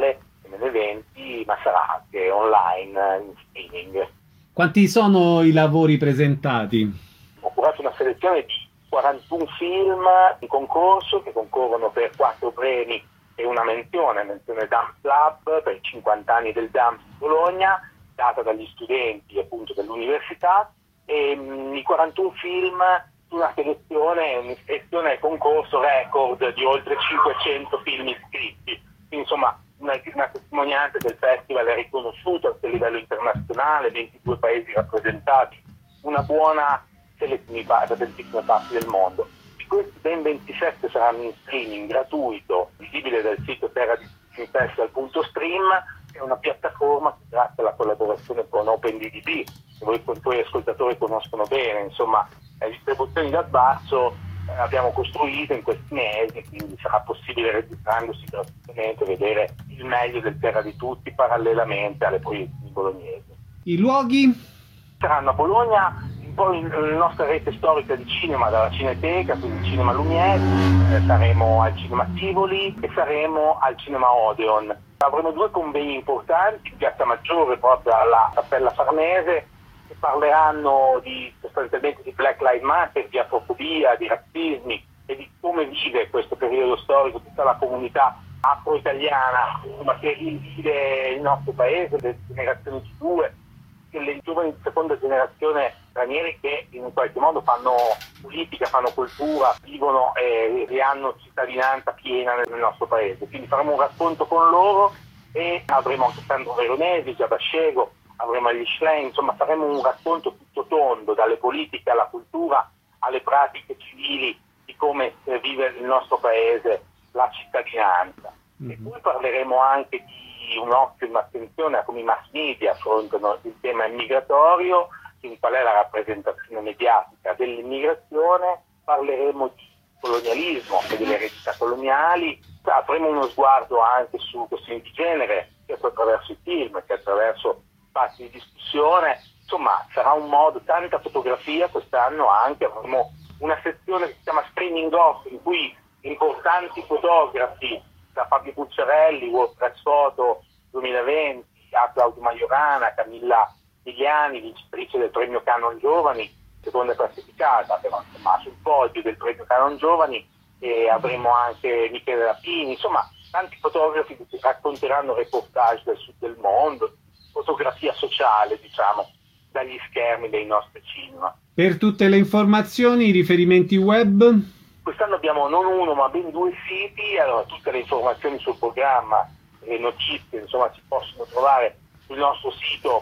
nelle eventi, ma sarà anche online in streaming. Quanti sono i lavori presentati? Ho curato una selezione di quarantuno film in concorso che concorrono per quattro premi e una menzione, menzione Dumps Lab per i cinquanta anni del Dumps di Bologna, data dagli studenti appunto dell'università, e mh, i quarantuno film su una selezione, un'iscrizione al concorso record di oltre cinquecento film iscritti. Quindi, insomma, una, una testimonianza del festival è riconosciuto anche a livello internazionale, ventidue paesi rappresentati, una buona selezione da tantissime parti del mondo. Di questi ben ventisette saranno in streaming gratuito, visibile dal sito terra di festival punto stream, è una piattaforma che grazie alla collaborazione con OpenDDB, che voi con i tuoi ascoltatori conoscono bene, insomma, le distribuzioni dal basso eh, abbiamo costruito in questi mesi, quindi sarà possibile registrandosi gratuitamente vedere il meglio del Terra di Tutti parallelamente alle proiezioni bolognesi. I luoghi? Saranno a Bologna, un po' in, in nostra rete storica di cinema, dalla Cineteca, quindi Cinema Lumiere, eh, saremo al Cinema Tivoli e saremo al Cinema Odeon. Avremo due convegni importanti in Piazza Maggiore, proprio alla Cappella Farnese, che parleranno di, sostanzialmente di Black Lives Matter, di afrofobia, di razzismi e di come vive questo periodo storico tutta la comunità afro-italiana, ma che vive il nostro paese, le generazioni G due, le giovani di seconda generazione stranieri che in qualche modo fanno politica, fanno cultura, vivono e, e hanno cittadinanza piena nel, nel nostro paese. Quindi faremo un racconto con loro e avremo anche Sandro Veronesi, Giabascego, avremo gli Schlein, insomma faremo un racconto tutto tondo, dalle politiche alla cultura alle pratiche civili di come vive il nostro paese la cittadinanza. Mm-hmm. E poi parleremo anche di un occhio e un'attenzione a come i mass media affrontano il tema immigratorio, quindi qual è la rappresentazione mediatica dell'immigrazione, parleremo di colonialismo e delle eredità coloniali, avremo uno sguardo anche su questioni di genere, sia attraverso i film che attraverso spazi di discussione, insomma sarà un modo, tanta fotografia quest'anno anche, avremo una sezione che si chiama Streaming Off, in cui importanti fotografi da Fabio Pucciarelli, World Press Photo duemilaventi, a Claudio Majorana, Camilla Migliani, vincitrice del premio Canon Giovani, seconda classificata, però insomma sul podio del premio Canon Giovani, e avremo anche Michele Rapini, insomma tanti fotografi che ci racconteranno reportage del sud del mondo, fotografia sociale, diciamo, dagli schermi dei nostri cinema. Per tutte le informazioni, i riferimenti web? Quest'anno abbiamo non uno ma ben due siti, allora tutte le informazioni sul programma e notizie insomma si possono trovare sul nostro sito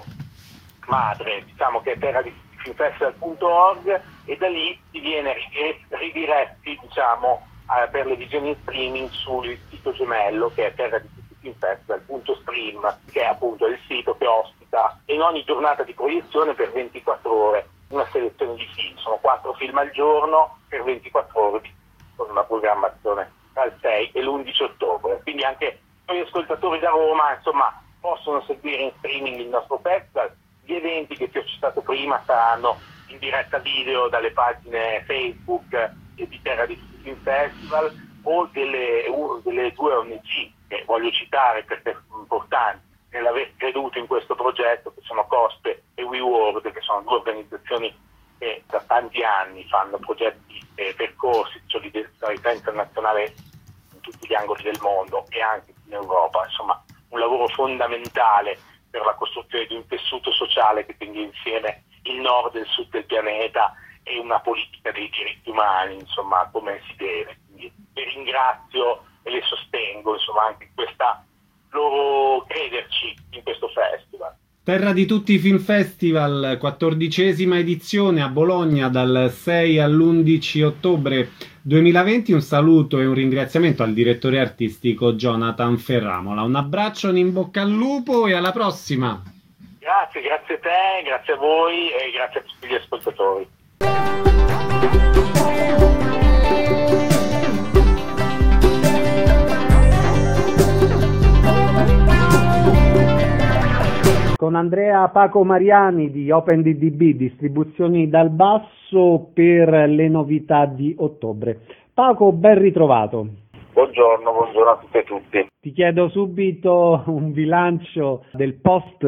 madre, diciamo che è terra di filmfestival punto org, e da lì si viene ridiretti diciamo eh, per le visioni in streaming sul sito gemello che è terra di filmfestival punto stream, che è appunto il sito che ospita in ogni giornata di proiezione per ventiquattro ore una selezione di film, sono quattro film al giorno per ventiquattro ore di, con una programmazione tra il sei e l'undici ottobre, quindi anche gli ascoltatori da Roma insomma possono seguire in streaming il nostro festival. Gli eventi che ti ho citato prima saranno in diretta video dalle pagine Facebook di Terra di Tutti Film Festival o delle, delle due O N G che voglio citare perché sono importanti nell'aver creduto in questo progetto, che sono COSPE e WeWorld, che sono due organizzazioni che da tanti anni fanno progetti e percorsi di solidarietà internazionale in tutti gli angoli del mondo e anche in Europa, insomma un lavoro fondamentale per la costruzione di un tessuto sociale che tenga insieme il nord e il sud del pianeta e una politica dei diritti umani, insomma, come si deve. Quindi le ringrazio e le sostengo, insomma, anche in questa loro crederci in questo festival. Terra di Tutti Film Festival, quattordicesima edizione a Bologna dal sei all'undici ottobre duemilaventi. Un saluto e un ringraziamento al direttore artistico Jonathan Ferramola. Un abbraccio, un in bocca al lupo e alla prossima. Grazie, grazie a te, grazie a voi e grazie a tutti gli ascoltatori. Con Andrea Paco Mariani di OpenDDB, distribuzioni dal basso per le novità di ottobre. Paco, ben ritrovato. Buongiorno, buongiorno a tutte e tutti. Ti chiedo subito un bilancio del post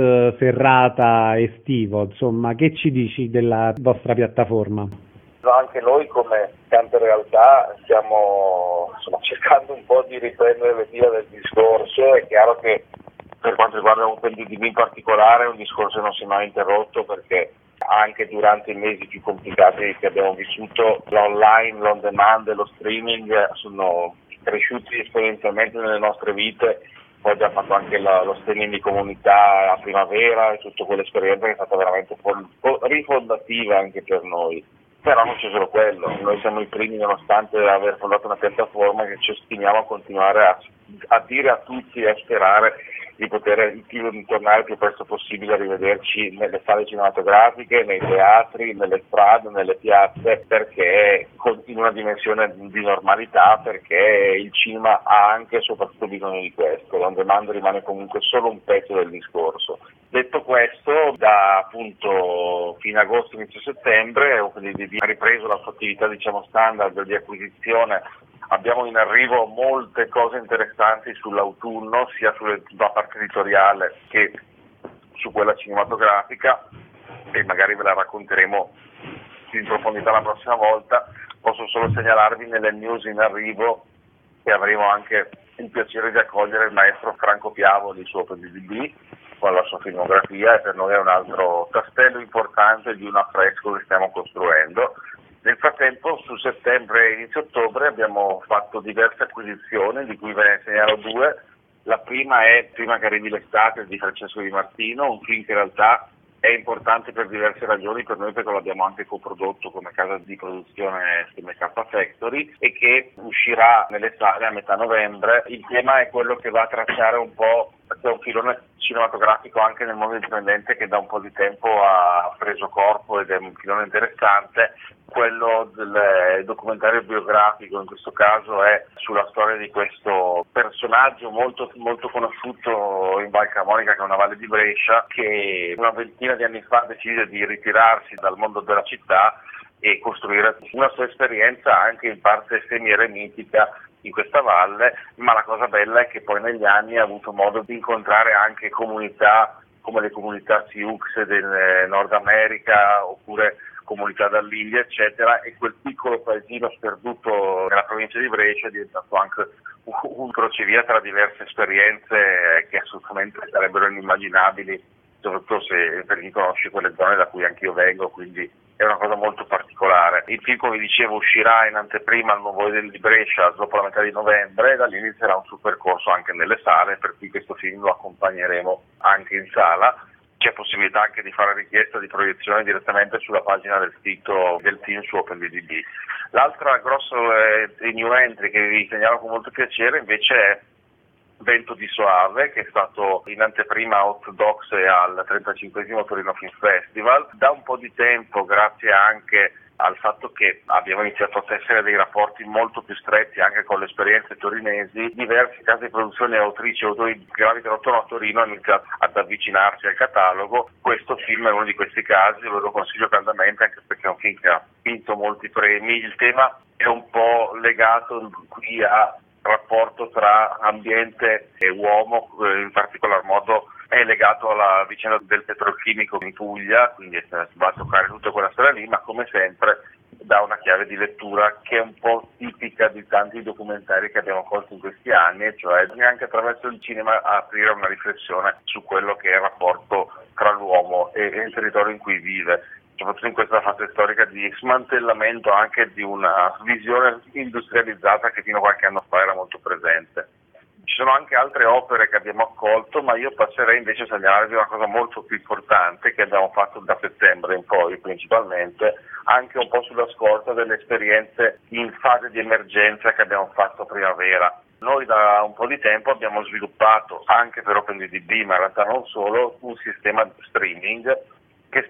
serrata estivo, insomma, che ci dici della vostra piattaforma? Anche noi come tante realtà stiamo insomma, cercando un po' di riprendere le fila del discorso. È chiaro che per quanto riguarda Open D D B in particolare un discorso non si è mai interrotto, perché anche durante i mesi più complicati che abbiamo vissuto l'online, l'on demand e lo streaming sono cresciuti esponenzialmente nelle nostre vite. Poi abbiamo fatto anche la, lo streaming di comunità a primavera e tutta quell'esperienza che è stata veramente rifondativa anche per noi. Però non c'è solo quello, noi siamo i primi, nonostante aver fondato una piattaforma, che ci ostiniamo a continuare a, a dire a tutti e a sperare di poter di tornare il più presto possibile a rivederci nelle sale cinematografiche, nei teatri, nelle strade, nelle piazze, perché in una dimensione di normalità, perché il cinema ha anche e soprattutto bisogno di questo. L'on demand rimane comunque solo un pezzo del discorso. Detto questo, da appunto fine agosto, inizio settembre, ha ripreso la sua attività diciamo standard di acquisizione. Abbiamo in arrivo molte cose interessanti sull'autunno, sia sulla parte editoriale che su quella cinematografica, e magari ve la racconteremo in profondità la prossima volta. Posso solo segnalarvi nelle news in arrivo che avremo anche il piacere di accogliere il maestro Franco Piavoli su Open D D B con la sua filmografia, e per noi è un altro tassello importante di un affresco che stiamo costruendo. Nel frattempo, su settembre e inizio ottobre abbiamo fatto diverse acquisizioni, di cui ve ne segnalo due. La prima è Prima che arrivi l'estate di Francesco Di Martino, un film che in realtà è importante per diverse ragioni per noi, perché lo abbiamo anche coprodotto come casa di produzione S M K Factory, e che uscirà nelle sale a metà novembre. Il tema è quello che va a tracciare un po', perché è un filone cinematografico anche nel mondo indipendente che da un po' di tempo ha preso corpo ed è un filone interessante. Quello del documentario biografico, in questo caso è sulla storia di questo personaggio molto, molto conosciuto in Val Camonica, che è una valle di Brescia, che una ventina di anni fa decide di ritirarsi dal mondo della città e costruire una sua esperienza anche in parte semi-eremitica in questa valle. Ma la cosa bella è che poi negli anni ha avuto modo di incontrare anche comunità come le comunità Sioux del Nord America, oppure comunità dall'India, eccetera, e quel piccolo paesino sperduto nella provincia di Brescia è diventato anche un crocevia tra diverse esperienze che assolutamente sarebbero inimmaginabili, soprattutto se per chi conosce quelle zone da cui anch'io vengo, quindi è una cosa molto particolare. Il film, come vi dicevo, uscirà in anteprima al Nuovo Edel di Brescia dopo la metà di novembre, e da lì inizierà un suo percorso anche nelle sale, per cui questo film lo accompagneremo anche in sala. C'è possibilità anche di fare richiesta di proiezione direttamente sulla pagina del sito del team su Open D D B. L'altra grossa eh, new entry che vi segnalo con molto piacere invece è Vento di Soave, che è stato in anteprima a Hot Docs e al trentacinquesimo Torino Film Festival. Da un po' di tempo, grazie anche al fatto che abbiamo iniziato a tessere dei rapporti molto più stretti anche con le esperienze torinesi, diverse case di produzione, autrici e autori che gravitano attorno a Torino hanno iniziato ad avvicinarsi al catalogo. Questo film è uno di questi casi, ve lo consiglio caldamente, anche perché è un film che ha vinto molti premi. Il tema è un po' legato qui a rapporto tra ambiente e uomo, in particolar modo è legato alla vicenda del petrolchimico in Puglia, quindi va a toccare tutta quella storia lì, ma come sempre dà una chiave di lettura che è un po' tipica di tanti documentari che abbiamo colto in questi anni, cioè anche attraverso il cinema aprire una riflessione su quello che è il rapporto tra l'uomo e il territorio in cui vive, soprattutto in questa fase storica di smantellamento anche di una visione industrializzata che fino a qualche anno fa era molto presente. Ci sono anche altre opere che abbiamo accolto, ma io passerei invece a segnalarvi una cosa molto più importante che abbiamo fatto da settembre in poi, principalmente, anche un po' sulla scorta delle esperienze in fase di emergenza che abbiamo fatto a primavera. Noi da un po' di tempo abbiamo sviluppato, anche per Open D D B, ma in realtà non solo, un sistema di streaming che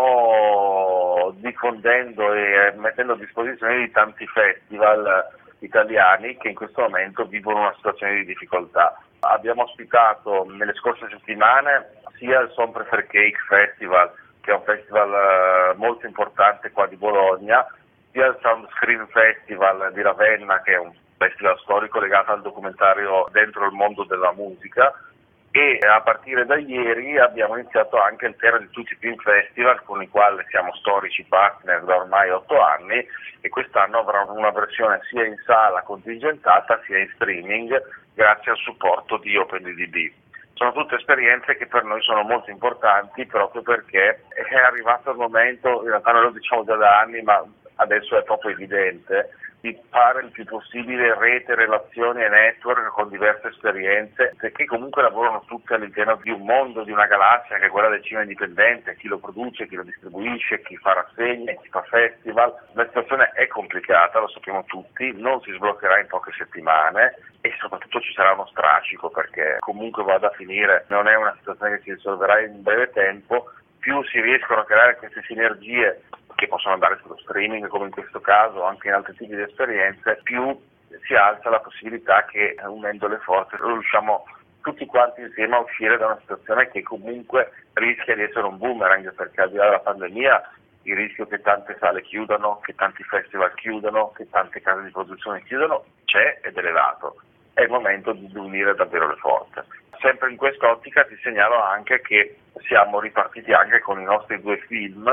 stiamo diffondendo e mettendo a disposizione di tanti festival italiani che in questo momento vivono una situazione di difficoltà. Abbiamo ospitato nelle scorse settimane sia il Son Prefer Cake Festival, che è un festival eh, molto importante qua di Bologna, sia il Sound Screen Festival di Ravenna, che è un festival storico legato al documentario dentro il mondo della musica, e a partire da ieri abbiamo iniziato anche il Terra di Tutti Film Festival, con il quale siamo storici partner da ormai otto anni, e quest'anno avrà una versione sia in sala contingentata sia in streaming grazie al supporto di OpenDB. Sono tutte esperienze che per noi sono molto importanti, proprio perché è arrivato il momento, in realtà noi lo diciamo già da anni, ma adesso è proprio evidente, di fare il più possibile rete, relazioni e network con diverse esperienze, che comunque lavorano tutte all'interno di un mondo, di una galassia che è quella del cinema indipendente, chi lo produce, chi lo distribuisce, chi fa rassegne, chi fa festival. La situazione è complicata, lo sappiamo tutti, non si sbloccherà in poche settimane e soprattutto ci sarà uno strascico, perché comunque vada a finire, non è una situazione che si risolverà in breve tempo. Più si riescono a creare queste sinergie che possono andare sullo streaming, come in questo caso, anche in altri tipi di esperienze, più si alza la possibilità che, unendo le forze, riusciamo tutti quanti insieme a uscire da una situazione che comunque rischia di essere un boomerang, perché al di là della pandemia il rischio che tante sale chiudano, che tanti festival chiudano, che tante case di produzione chiudano c'è ed è elevato. È il momento di unire davvero le forze. Sempre in quest'ottica ti segnalo anche che siamo ripartiti anche con i nostri due film,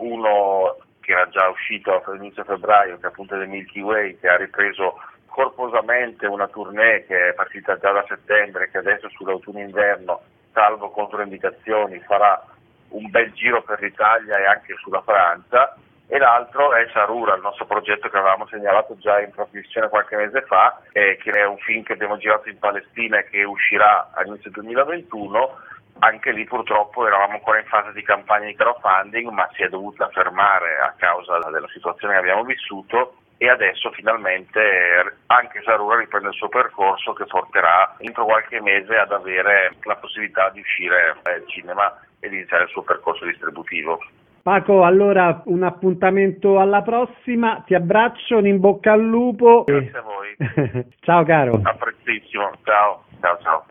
uno che era già uscito all'inizio febbraio, che è appunto The Milky Way, che ha ripreso corposamente una tournée che è partita già da settembre, che adesso sull'autunno-inverno, salvo controindicazioni, farà un bel giro per l'Italia e anche sulla Francia, e l'altro è Sarura, il nostro progetto che avevamo segnalato già in trasmissione qualche mese fa, eh, che è un film che abbiamo girato in Palestina e che uscirà all'inizio duemilaventuno. Anche lì purtroppo eravamo ancora in fase di campagna di crowdfunding, ma si è dovuta fermare a causa della situazione che abbiamo vissuto, e adesso finalmente anche Sarura riprende il suo percorso, che porterà entro qualche mese ad avere la possibilità di uscire al cinema e di iniziare il suo percorso distributivo. Paco, allora un appuntamento alla prossima, ti abbraccio, un in bocca al lupo. Grazie a voi. Ciao caro. A prestissimo, ciao, ciao ciao.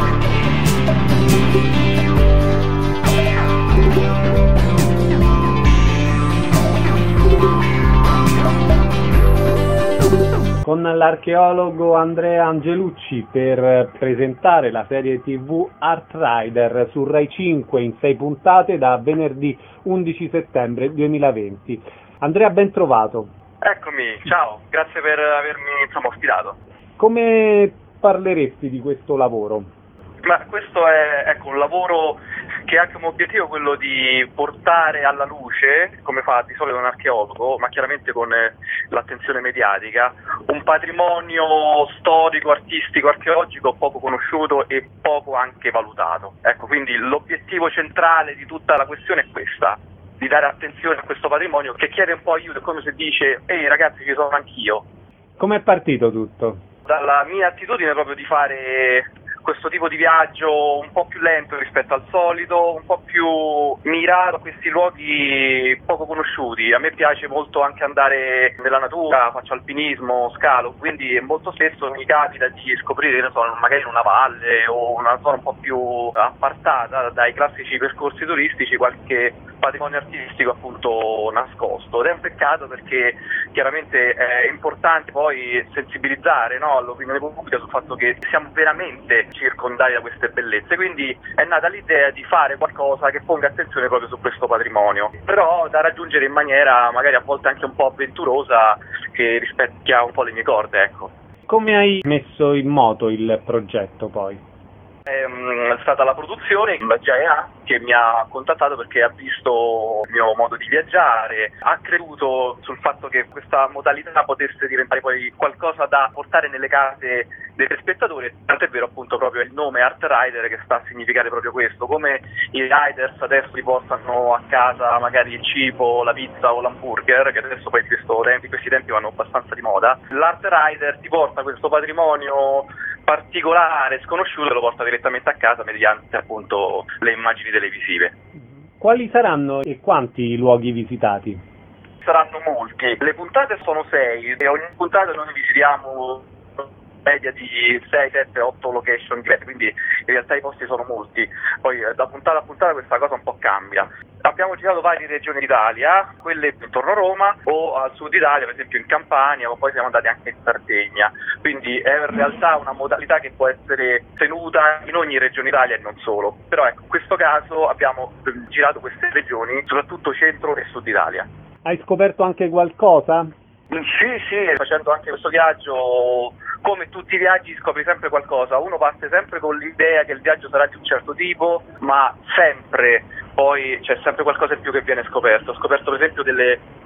Con l'archeologo Andrea Angelucci per presentare la serie tivù Art Rider su Rai cinque in sei puntate da venerdì undici settembre duemilaventi. Andrea, ben trovato. Eccomi, ciao, grazie per avermi insomma ospitato. Come parleresti di questo lavoro? Ma questo è ecco, un lavoro che ha come obiettivo quello di portare alla luce, come fa di solito un archeologo, ma chiaramente con eh, l'attenzione mediatica, un patrimonio storico, artistico, archeologico poco conosciuto e poco anche valutato. Ecco, quindi l'obiettivo centrale di tutta la questione è questa, di dare attenzione a questo patrimonio che chiede un po' aiuto, è come se dice ehi ragazzi ci sono anch'io. Com'è partito tutto? Dalla mia attitudine proprio di fare questo tipo di viaggio un po' più lento rispetto al solito, un po' più mirato a questi luoghi poco conosciuti. A me piace molto anche andare nella natura, faccio alpinismo, scalo, quindi molto spesso mi capita di scoprire, ne so, magari in una valle o una zona un po' più appartata dai classici percorsi turistici, qualche patrimonio artistico appunto nascosto, ed è un peccato perché chiaramente è importante poi sensibilizzare, no, all'opinione pubblica sul fatto che siamo veramente circondati da queste bellezze, quindi è nata l'idea di fare qualcosa che ponga attenzione proprio su questo patrimonio, però da raggiungere in maniera magari a volte anche un po' avventurosa, che rispecchia un po' le mie corde, ecco. Come hai messo in moto il progetto poi? È stata la produzione, la G I A, che mi ha contattato perché ha visto il mio modo di viaggiare, ha creduto sul fatto che questa modalità potesse diventare poi qualcosa da portare nelle case dei spettatori, tant'è vero appunto proprio il nome Art Rider che sta a significare proprio questo, come i riders adesso ti portano a casa magari il cibo, la pizza o l'hamburger, che adesso poi in, questo tempi, in questi tempi vanno abbastanza di moda, l'Art Rider ti porta questo patrimonio particolare, sconosciuto, e lo porta direttamente a casa mediante appunto le immagini televisive. Quali saranno e quanti i luoghi visitati? Saranno molti, le puntate sono sei e ogni puntata noi visitiamo media di sei, sette, otto location diverse, quindi in realtà i posti sono molti, poi da puntata a puntata questa cosa un po' cambia. A abbiamo girato varie regioni d'Italia, quelle intorno a Roma o al sud Italia, per esempio in Campania, o poi siamo andati anche in Sardegna, quindi è in realtà una modalità che può essere tenuta in ogni regione d'Italia e non solo, però ecco, in questo caso abbiamo girato queste regioni, soprattutto centro e sud Italia. Hai scoperto anche qualcosa? Sì, sì, facendo anche questo viaggio, come tutti i viaggi scopri sempre qualcosa, uno parte sempre con l'idea che il viaggio sarà di un certo tipo, ma sempre poi c'è sempre qualcosa in più che viene scoperto. Ho scoperto per esempio delle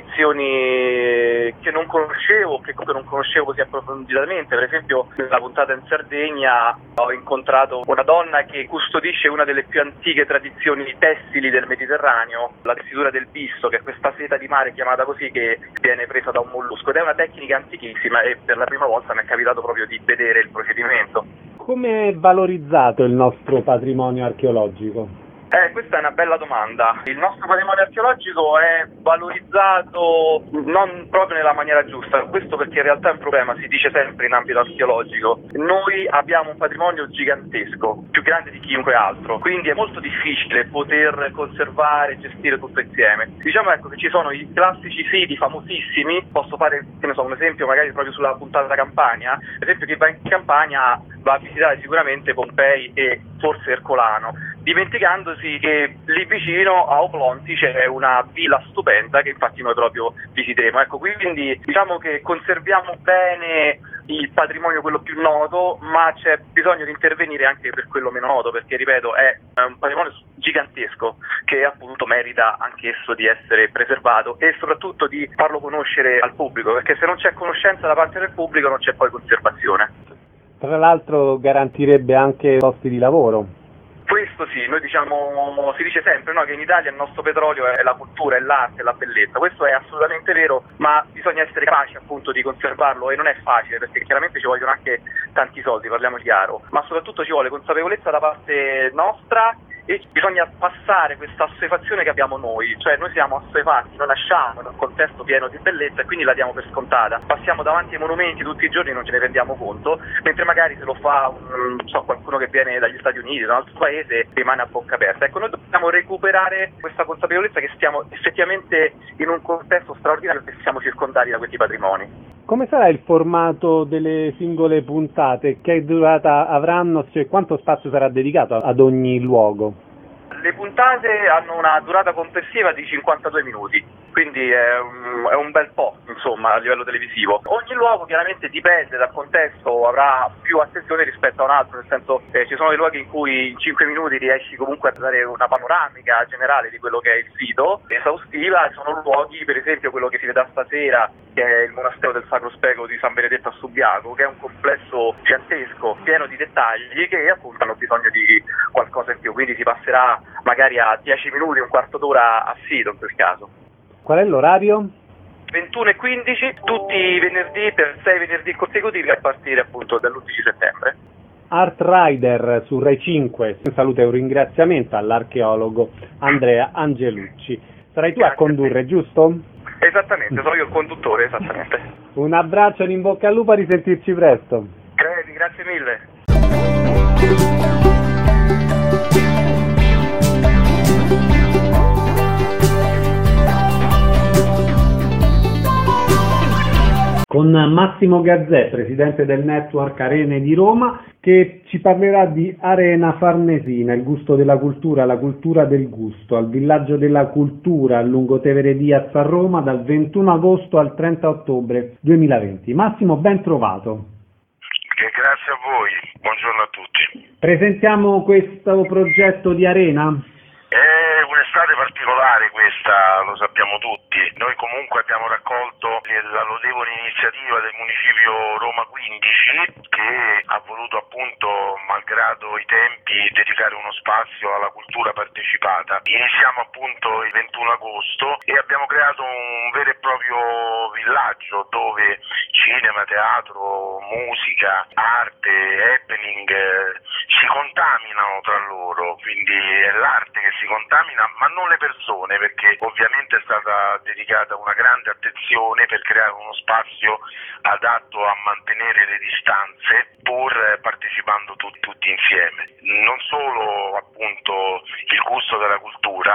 tradizioni che non conoscevo, che comunque non conoscevo così approfonditamente. Per esempio nella puntata in Sardegna ho incontrato una donna che custodisce una delle più antiche tradizioni tessili del Mediterraneo, la tessitura del bisto, che è questa seta di mare chiamata così che viene presa da un mollusco, ed è una tecnica antichissima e per la prima volta mi è capitato proprio di vedere il procedimento. Come è valorizzato il nostro patrimonio archeologico? Eh, questa è una bella domanda. Il nostro patrimonio archeologico è valorizzato non proprio nella maniera giusta, questo perché in realtà è un problema, si dice sempre in ambito archeologico. Noi abbiamo un patrimonio gigantesco, più grande di chiunque altro, quindi è molto difficile poter conservare e gestire tutto insieme. Diciamo ecco che ci sono i classici siti famosissimi, posso fare che ne so, un esempio magari proprio sulla puntata della Campania, per esempio chi va in Campania va a visitare sicuramente Pompei e forse Ercolano, dimenticandosi che lì vicino a Oplonti c'è una villa stupenda che infatti noi proprio visiteremo. Ecco, quindi diciamo che conserviamo bene il patrimonio quello più noto, ma c'è bisogno di intervenire anche per quello meno noto, perché ripeto è un patrimonio gigantesco che appunto merita anch'esso di essere preservato e soprattutto di farlo conoscere al pubblico, perché se non c'è conoscenza da parte del pubblico non c'è poi conservazione. Tra l'altro garantirebbe anche posti di lavoro. Questo sì, noi diciamo, si dice sempre no, che in Italia il nostro petrolio è la cultura, è l'arte, è la bellezza. Questo è assolutamente vero, ma bisogna essere capaci appunto di conservarlo e non è facile perché chiaramente ci vogliono anche tanti soldi, parliamo chiaro, ma soprattutto ci vuole consapevolezza da parte nostra e bisogna passare questa assuefazione che abbiamo noi, cioè noi siamo assuefatti, noi nasciamo in un contesto pieno di bellezza e quindi la diamo per scontata, passiamo davanti ai monumenti tutti i giorni e non ce ne rendiamo conto, mentre magari se lo fa un, non so, qualcuno che viene dagli Stati Uniti, da un altro paese, rimane a bocca aperta. Ecco, noi dobbiamo recuperare questa consapevolezza che stiamo effettivamente in un contesto straordinario e che siamo circondati da questi patrimoni. Come sarà il formato delle singole puntate? Che durata avranno? Cioè, quanto spazio sarà dedicato ad ogni luogo? Le puntate hanno una durata complessiva di cinquantadue minuti, quindi è un, è un bel po', insomma, a livello televisivo. Ogni luogo chiaramente dipende dal contesto, avrà più attenzione rispetto a un altro, nel senso che eh, ci sono dei luoghi in cui in cinque minuti riesci comunque a dare una panoramica generale di quello che è il sito, esaustiva, e sono luoghi, per esempio quello che si vedrà stasera, che è il monastero del Sacro Specolo di San Benedetto a Subiaco, che è un complesso gigantesco, pieno di dettagli, che appunto hanno bisogno di qualcosa in più, quindi si passerà magari a dieci minuti, un quarto d'ora a sito in quel caso. Qual è l'orario? ventuno e quindici, tutti i venerdì per sei venerdì consecutivi a partire appunto dall'undici settembre. Art Rider su Rai cinque, un saluto e un ringraziamento all'archeologo Andrea Angelucci. Sarai tu Grazie a condurre, a giusto? Esattamente, sono io il conduttore, esattamente. Un abbraccio e in bocca al lupo, a risentirci presto. Grazie, grazie mille. Con Massimo Gazzè, presidente del network Arene di Roma, che ci parlerà di Arena Farnesina, il gusto della cultura, la cultura del gusto, al Villaggio della Cultura a Lungotevere Diaz a Roma dal ventuno agosto al trenta ottobre duemilaventi. Massimo, ben trovato. Grazie a voi, buongiorno a tutti. Presentiamo questo progetto di Arena? È un'estate particolare questa, lo sappiamo tutti. Noi comunque abbiamo raccolto la lodevole iniziativa del municipio Roma quindici che ha voluto appunto, malgrado i tempi, dedicare uno spazio alla cultura partecipata. Iniziamo appunto il ventuno agosto e abbiamo creato un vero e proprio villaggio dove cinema, teatro, musica, arte, happening eh, si contaminano tra loro, quindi è l'arte che si contamina ma non le persone, perché ovviamente è stata dedicata una grande attenzione per creare uno spazio adatto a mantenere le distanze pur partecipando tu, tutti insieme. Non solo appunto il gusto della cultura ma anche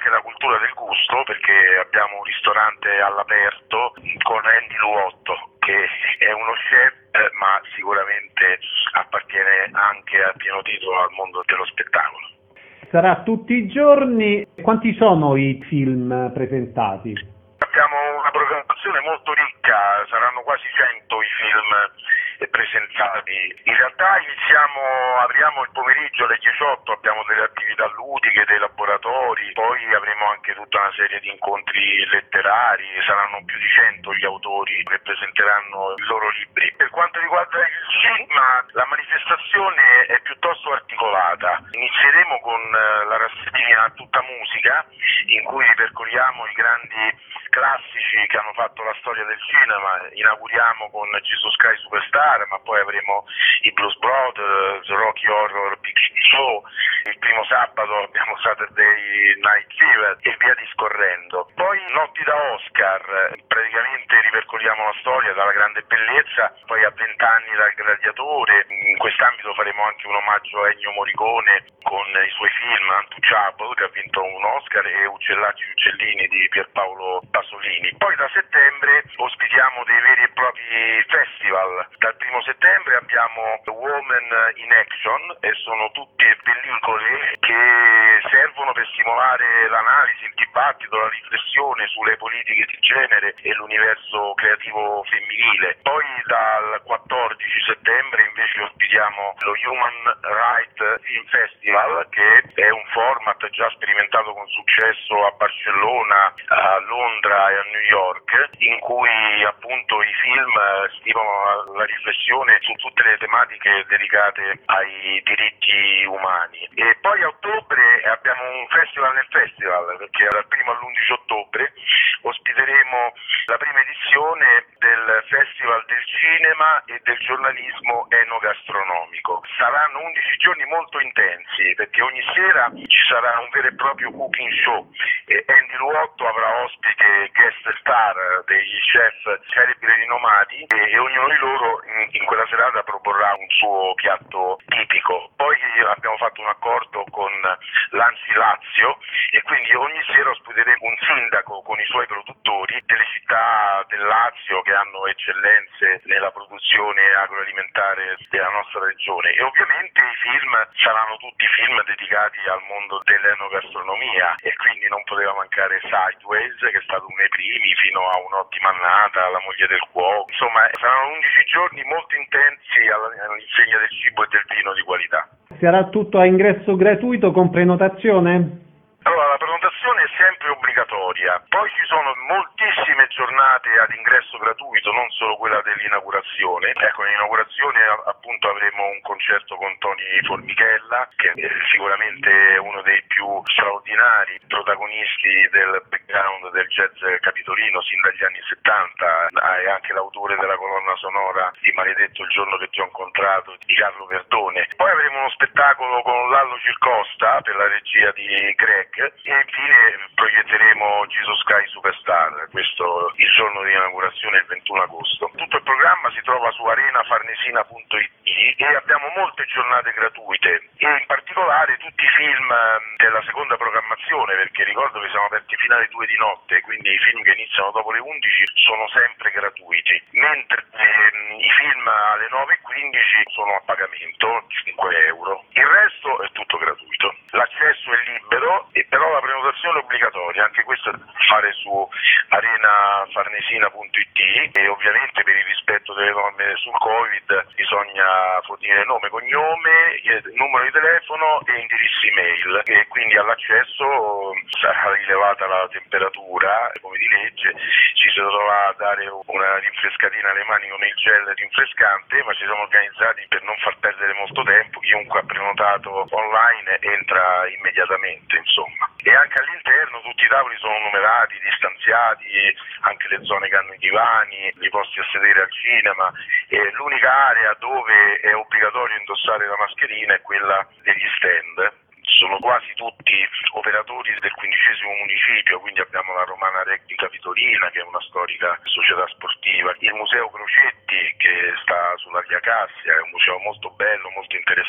anche la cultura del gusto, perché abbiamo un ristorante all'aperto con Andy Luotto, che è uno chef, ma sicuramente appartiene anche a pieno titolo al mondo dello spettacolo. Sarà tutti i giorni. Quanti sono i film presentati? Abbiamo una programmazione molto ricca, saranno quasi cento i film presentati. In realtà iniziamo, apriamo il pomeriggio alle diciotto, abbiamo delle attività ludiche, dei laboratori, poi avremo anche tutta una serie di incontri letterari, saranno più di cento gli autori che presenteranno i loro libri. Per quanto riguarda il cinema, la manifestazione è piuttosto articolata. Inizieremo con la rassegna Tutta Musica, in cui ripercorriamo i grandi classici che hanno fatto la storia del cinema. Inauguriamo con Jesus Christ Superstar, ma poi avremo i Blues Brothers, Rocky Horror Picture Show, il primo sabato abbiamo Saturday Night Fever e via discorrendo. Poi Notti da Oscar, praticamente ripercorriamo la storia dalla grande bellezza, poi a vent'anni dal Gladiatore. In quest'ambito faremo anche un omaggio a Ennio Morricone con i suoi film Untouchable, che ha vinto un Oscar, e Uccellacci Uccellini di Pierpaolo Pasolini. Poi da settembre ospitiamo dei veri e propri festival. Dal primo settembre abbiamo Women in Action, e sono tutte pellicole che servono per stimolare l'analisi, il dibattito, la riflessione sulle politiche di genere e l'universo creativo femminile. Poi dal quattordici settembre invece ospitiamo lo Human Rights Film Festival, che è un format già sperimentato con successo a Barcellona, a Londra e a New York, in cui appunto i film stimolano la riflessione su tutte le tematiche dedicate ai diritti umani. E poi a ottobre abbiamo un festival nel festival, perché dal primo all'undici ottobre ospiteremo la prima edizione del Festival del Cinema e del Giornalismo Enogastronomico. Saranno undici giorni molto intensi, perché ogni sera ci sarà un vero e proprio cooking show e Andy Luotto avrà ospite guest star degli chef celebri e rinomati, e, e ognuno di loro in, in quella serata proporrà un suo piatto tipico. Poi abbiamo fatto un accordo con l'Ansi Lazio, e quindi ogni sera ospiteremo un sindaco con i suoi produttori delle città del Lazio che hanno eccellenze nella produzione agroalimentare della nostra regione. E ovviamente i film saranno tutti film dedicati al mondo dell'enogastronomia, e quindi non poteva mancare Sideways, che è stato uno dei primi, fino a Un'ottima annata, La moglie del cuoco. Insomma, saranno undici giorni molto intensi all'insegna del cibo e del vino di qualità. Sarà tutto a ingresso gratuito con prenotazione? Allora, la prenotazione è sempre obbligatoria, poi ci sono moltissime giornate ad ingresso gratuito, non solo quella dell'inaugurazione. Ecco, all'inaugurazione appunto avremo un concerto con Tony Formichella, che è sicuramente uno dei più straordinari protagonisti del background del jazz capitolino sin dagli anni settanta, è anche l'autore della colonna sonora di Maledetto il giorno che ti ho incontrato di Carlo Verdone. Poi avremo uno spettacolo con Lallo Circosta per la regia di Greg, e infine proietteremo Jesus Christ Superstar, questo il giorno di inaugurazione, il ventuno agosto. Tutto il programma si trova su arena farnesina punto it e abbiamo molte giornate gratuite, e in particolare tutti i film della seconda programmazione, perché ricordo che siamo aperti fino alle due di notte, quindi i film che iniziano dopo le undici sono sempre gratuiti, mentre ehm, i film alle nove e quindici sono a pagamento, cinque euro. Il resto è tutto gratuito. L'accesso è libero, e però la prenotazione è obbligatoria, anche questo è da fare su arena farnesina punto it, e ovviamente per il rispetto delle norme sul Covid bisogna fornire nome, cognome, numero di telefono e indirizzo email, e quindi all'accesso sarà rilevata la temperatura come di legge, ci si dovrà dare una rinfrescatina alle mani con il gel rinfrescante, ma ci siamo organizzati per non far perdere molto tempo. Chiunque ha prenotato online entra immediatamente, insomma. E anche all'interno tutti i tavoli sono numerati, distanziati, anche le zone che hanno i divani, i posti a sedere al cinema, e l'unica area dove è obbligatorio indossare la mascherina è quella degli stand. Sono quasi tutti operatori del quindicesimo municipio, quindi abbiamo la Romana Rugby Capitolina, che è una storica società sportiva, il Museo Crocetti, che sta sulla via Cassia, è un museo molto bello, molto interessante,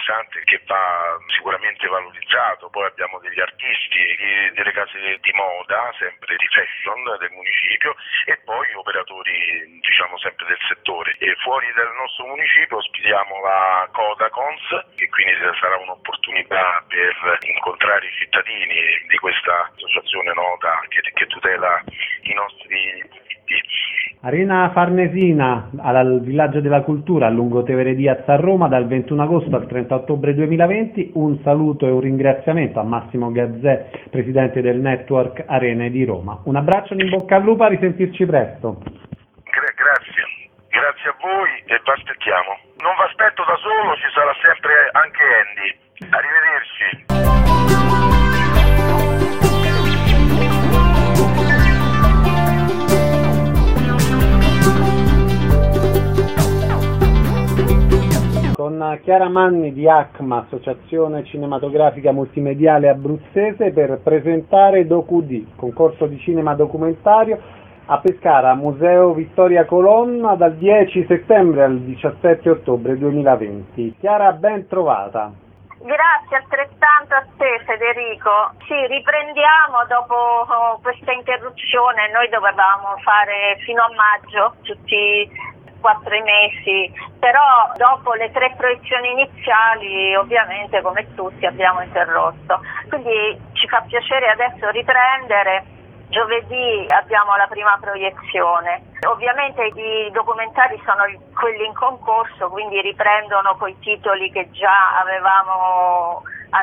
interessante che va sicuramente valorizzato. Poi abbiamo degli artisti, delle case di moda, sempre di fashion del municipio, e poi operatori diciamo sempre del settore. E fuori dal nostro municipio ospitiamo la Codacons, che quindi sarà un'opportunità per incontrare i cittadini di questa associazione nota che, che tutela i nostri diritti. Arena Farnesina al Villaggio della Cultura a Lungotevere Diaz a Roma dal ventuno agosto al trenta ottobre duemilaventi. Un saluto e un ringraziamento a Massimo Gazzè, presidente del Network Arene di Roma. Un abbraccio, in bocca al lupo, a risentirci presto. Gra- grazie, grazie a voi e vi aspettiamo. Non vi aspetto da solo, ci sarà sempre anche Andy. Arrivederci. Con Chiara Manni di ACMA, Associazione Cinematografica Multimediale Abruzzese, per presentare DocuD, concorso di cinema documentario a Pescara, Museo Vittoria Colonna, dal dieci settembre al diciassette ottobre duemilaventi. Chiara, ben trovata. Grazie altrettanto a te Federico. Sì, riprendiamo dopo questa interruzione. Noi dovevamo fare fino a maggio tutti quattro mesi, però dopo le tre proiezioni iniziali ovviamente come tutti abbiamo interrotto, quindi ci fa piacere adesso riprendere. Giovedì abbiamo la prima proiezione, ovviamente i documentari sono quelli in concorso, quindi riprendono quei titoli che già avevamo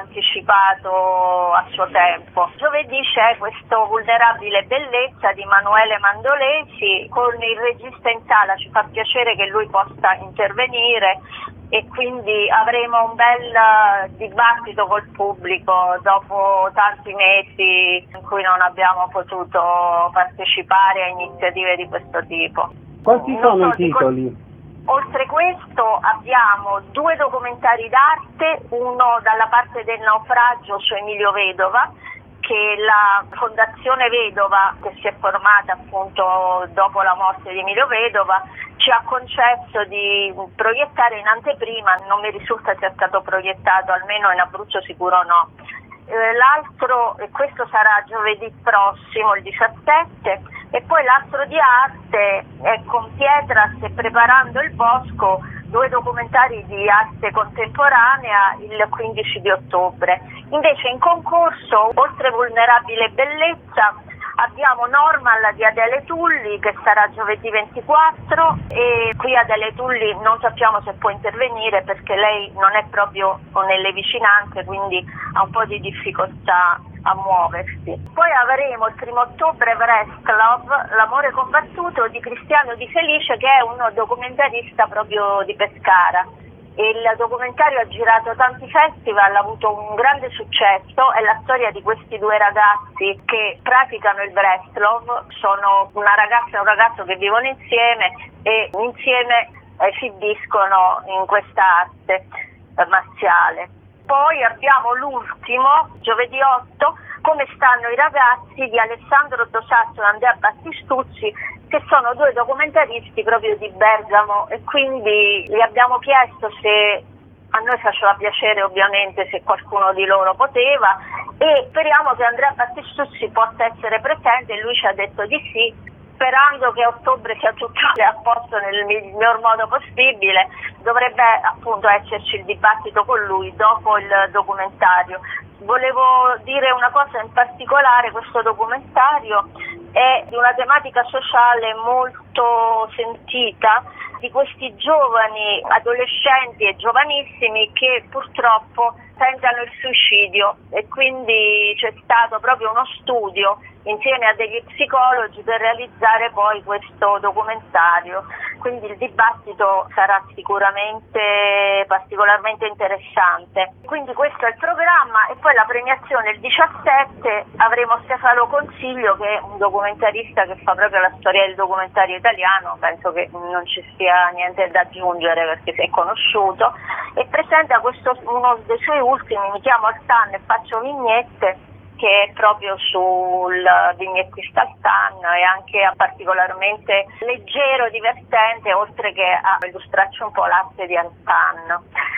anticipato a suo tempo. Giovedì c'è questo Vulnerabile Bellezza di Emanuele Mandolesi con il regista in sala, ci fa piacere che lui possa intervenire e quindi avremo un bel dibattito col pubblico dopo tanti mesi in cui non abbiamo potuto partecipare a iniziative di questo tipo. Quanti sono i titoli? Oltre questo abbiamo due documentari d'arte, uno dalla parte del naufragio su Emilio Vedova, che la Fondazione Vedova, che si è formata appunto dopo la morte di Emilio Vedova, ci ha concesso di proiettare in anteprima. Non mi risulta sia stato proiettato, almeno in Abruzzo sicuro no. Eh, l'altro, e questo sarà giovedì prossimo, il diciassette, e poi l'altro di arte è con Pietras e Preparando il Bosco, due documentari di arte contemporanea, il quindici di ottobre. Invece in concorso, oltre Vulnerabile Bellezza, abbiamo Normal di Adele Tulli che sarà giovedì ventiquattro, e qui Adele Tulli non sappiamo se può intervenire perché lei non è proprio nelle vicinanze, quindi ha un po' di difficoltà a muoversi. Poi avremo il primo ottobre Wrestlove, L'amore combattuto di Cristiano Di Felice, che è un documentarista proprio di Pescara. Il documentario ha girato tanti festival, ha avuto un grande successo, è la storia di questi due ragazzi che praticano il wrestlove, sono una ragazza e un ragazzo che vivono insieme e insieme esibiscono in questa arte marziale. Poi abbiamo l'ultimo, giovedì otto, Come stanno i ragazzi di Alessandro Tosasso e Andrea Battistuzzi, che sono due documentaristi proprio di Bergamo, e quindi gli abbiamo chiesto se a noi faceva piacere ovviamente se qualcuno di loro poteva, e speriamo che Andrea Battistuzzi possa essere presente, e lui ci ha detto di sì, sperando che a ottobre sia tutto a posto nel miglior modo possibile. Dovrebbe appunto esserci il dibattito con lui dopo il documentario. Volevo dire una cosa in particolare: questo documentario è di una tematica sociale molto sentita, di questi giovani adolescenti e giovanissimi che purtroppo tentano il suicidio, e quindi c'è stato proprio uno studio insieme a degli psicologi per realizzare poi questo documentario, quindi il dibattito sarà sicuramente particolarmente interessante. Quindi questo è il programma, e poi la premiazione il diciassette avremo Stefano Consiglio, che è un documentarista che fa proprio la storia del documentario italiano, penso che non ci sia niente da aggiungere perché si è conosciuto, e presenta questo, uno dei suoi ultimi, Mi chiamo Altan e faccio vignette, che è proprio sul vignettista Altan, e anche particolarmente leggero, divertente, oltre che a illustrarci un po' l'arte di Altan.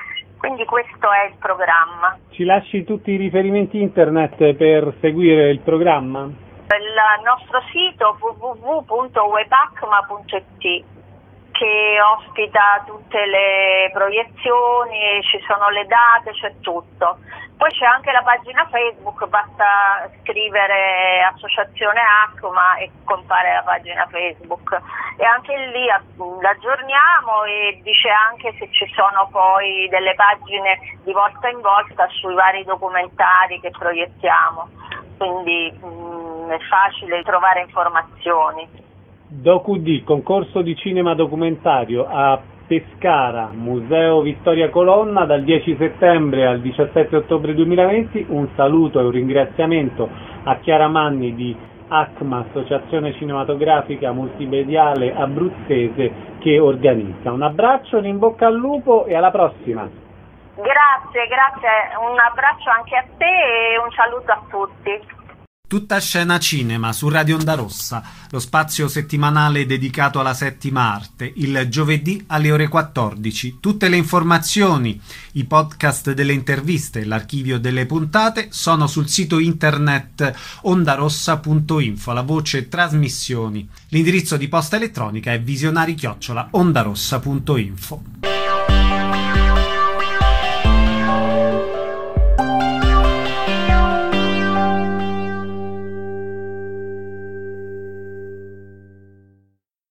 Quindi questo è il programma. Ci lasci tutti i riferimenti internet per seguire il programma? Il nostro sito w w w punto webacma punto i t che ospita tutte le proiezioni, ci sono le date, c'è tutto. Poi c'è anche la pagina Facebook, basta scrivere Associazione ACMA e compare la pagina Facebook. E anche lì l'aggiorniamo e dice anche se ci sono poi delle pagine di volta in volta sui vari documentari che proiettiamo. Quindi mh, è facile trovare informazioni. DocuD, concorso di cinema documentario a Pescara, Museo Vittoria Colonna, dal dieci settembre al diciassette ottobre duemilaventi. Un saluto e un ringraziamento a Chiara Manni di ACMA, Associazione Cinematografica Multimediale Abruzzese, che organizza. Un abbraccio, un in bocca al lupo e alla prossima. Grazie, grazie, un abbraccio anche a te e un saluto a tutti. Tutta scena cinema su Radio Onda Rossa, lo spazio settimanale dedicato alla settima arte, il giovedì alle ore quattordici. Tutte le informazioni, i podcast delle interviste e l'archivio delle puntate sono sul sito internet ondarossa punto info, la voce trasmissioni. L'indirizzo di posta elettronica è visionari chiocciola ondarossa punto info.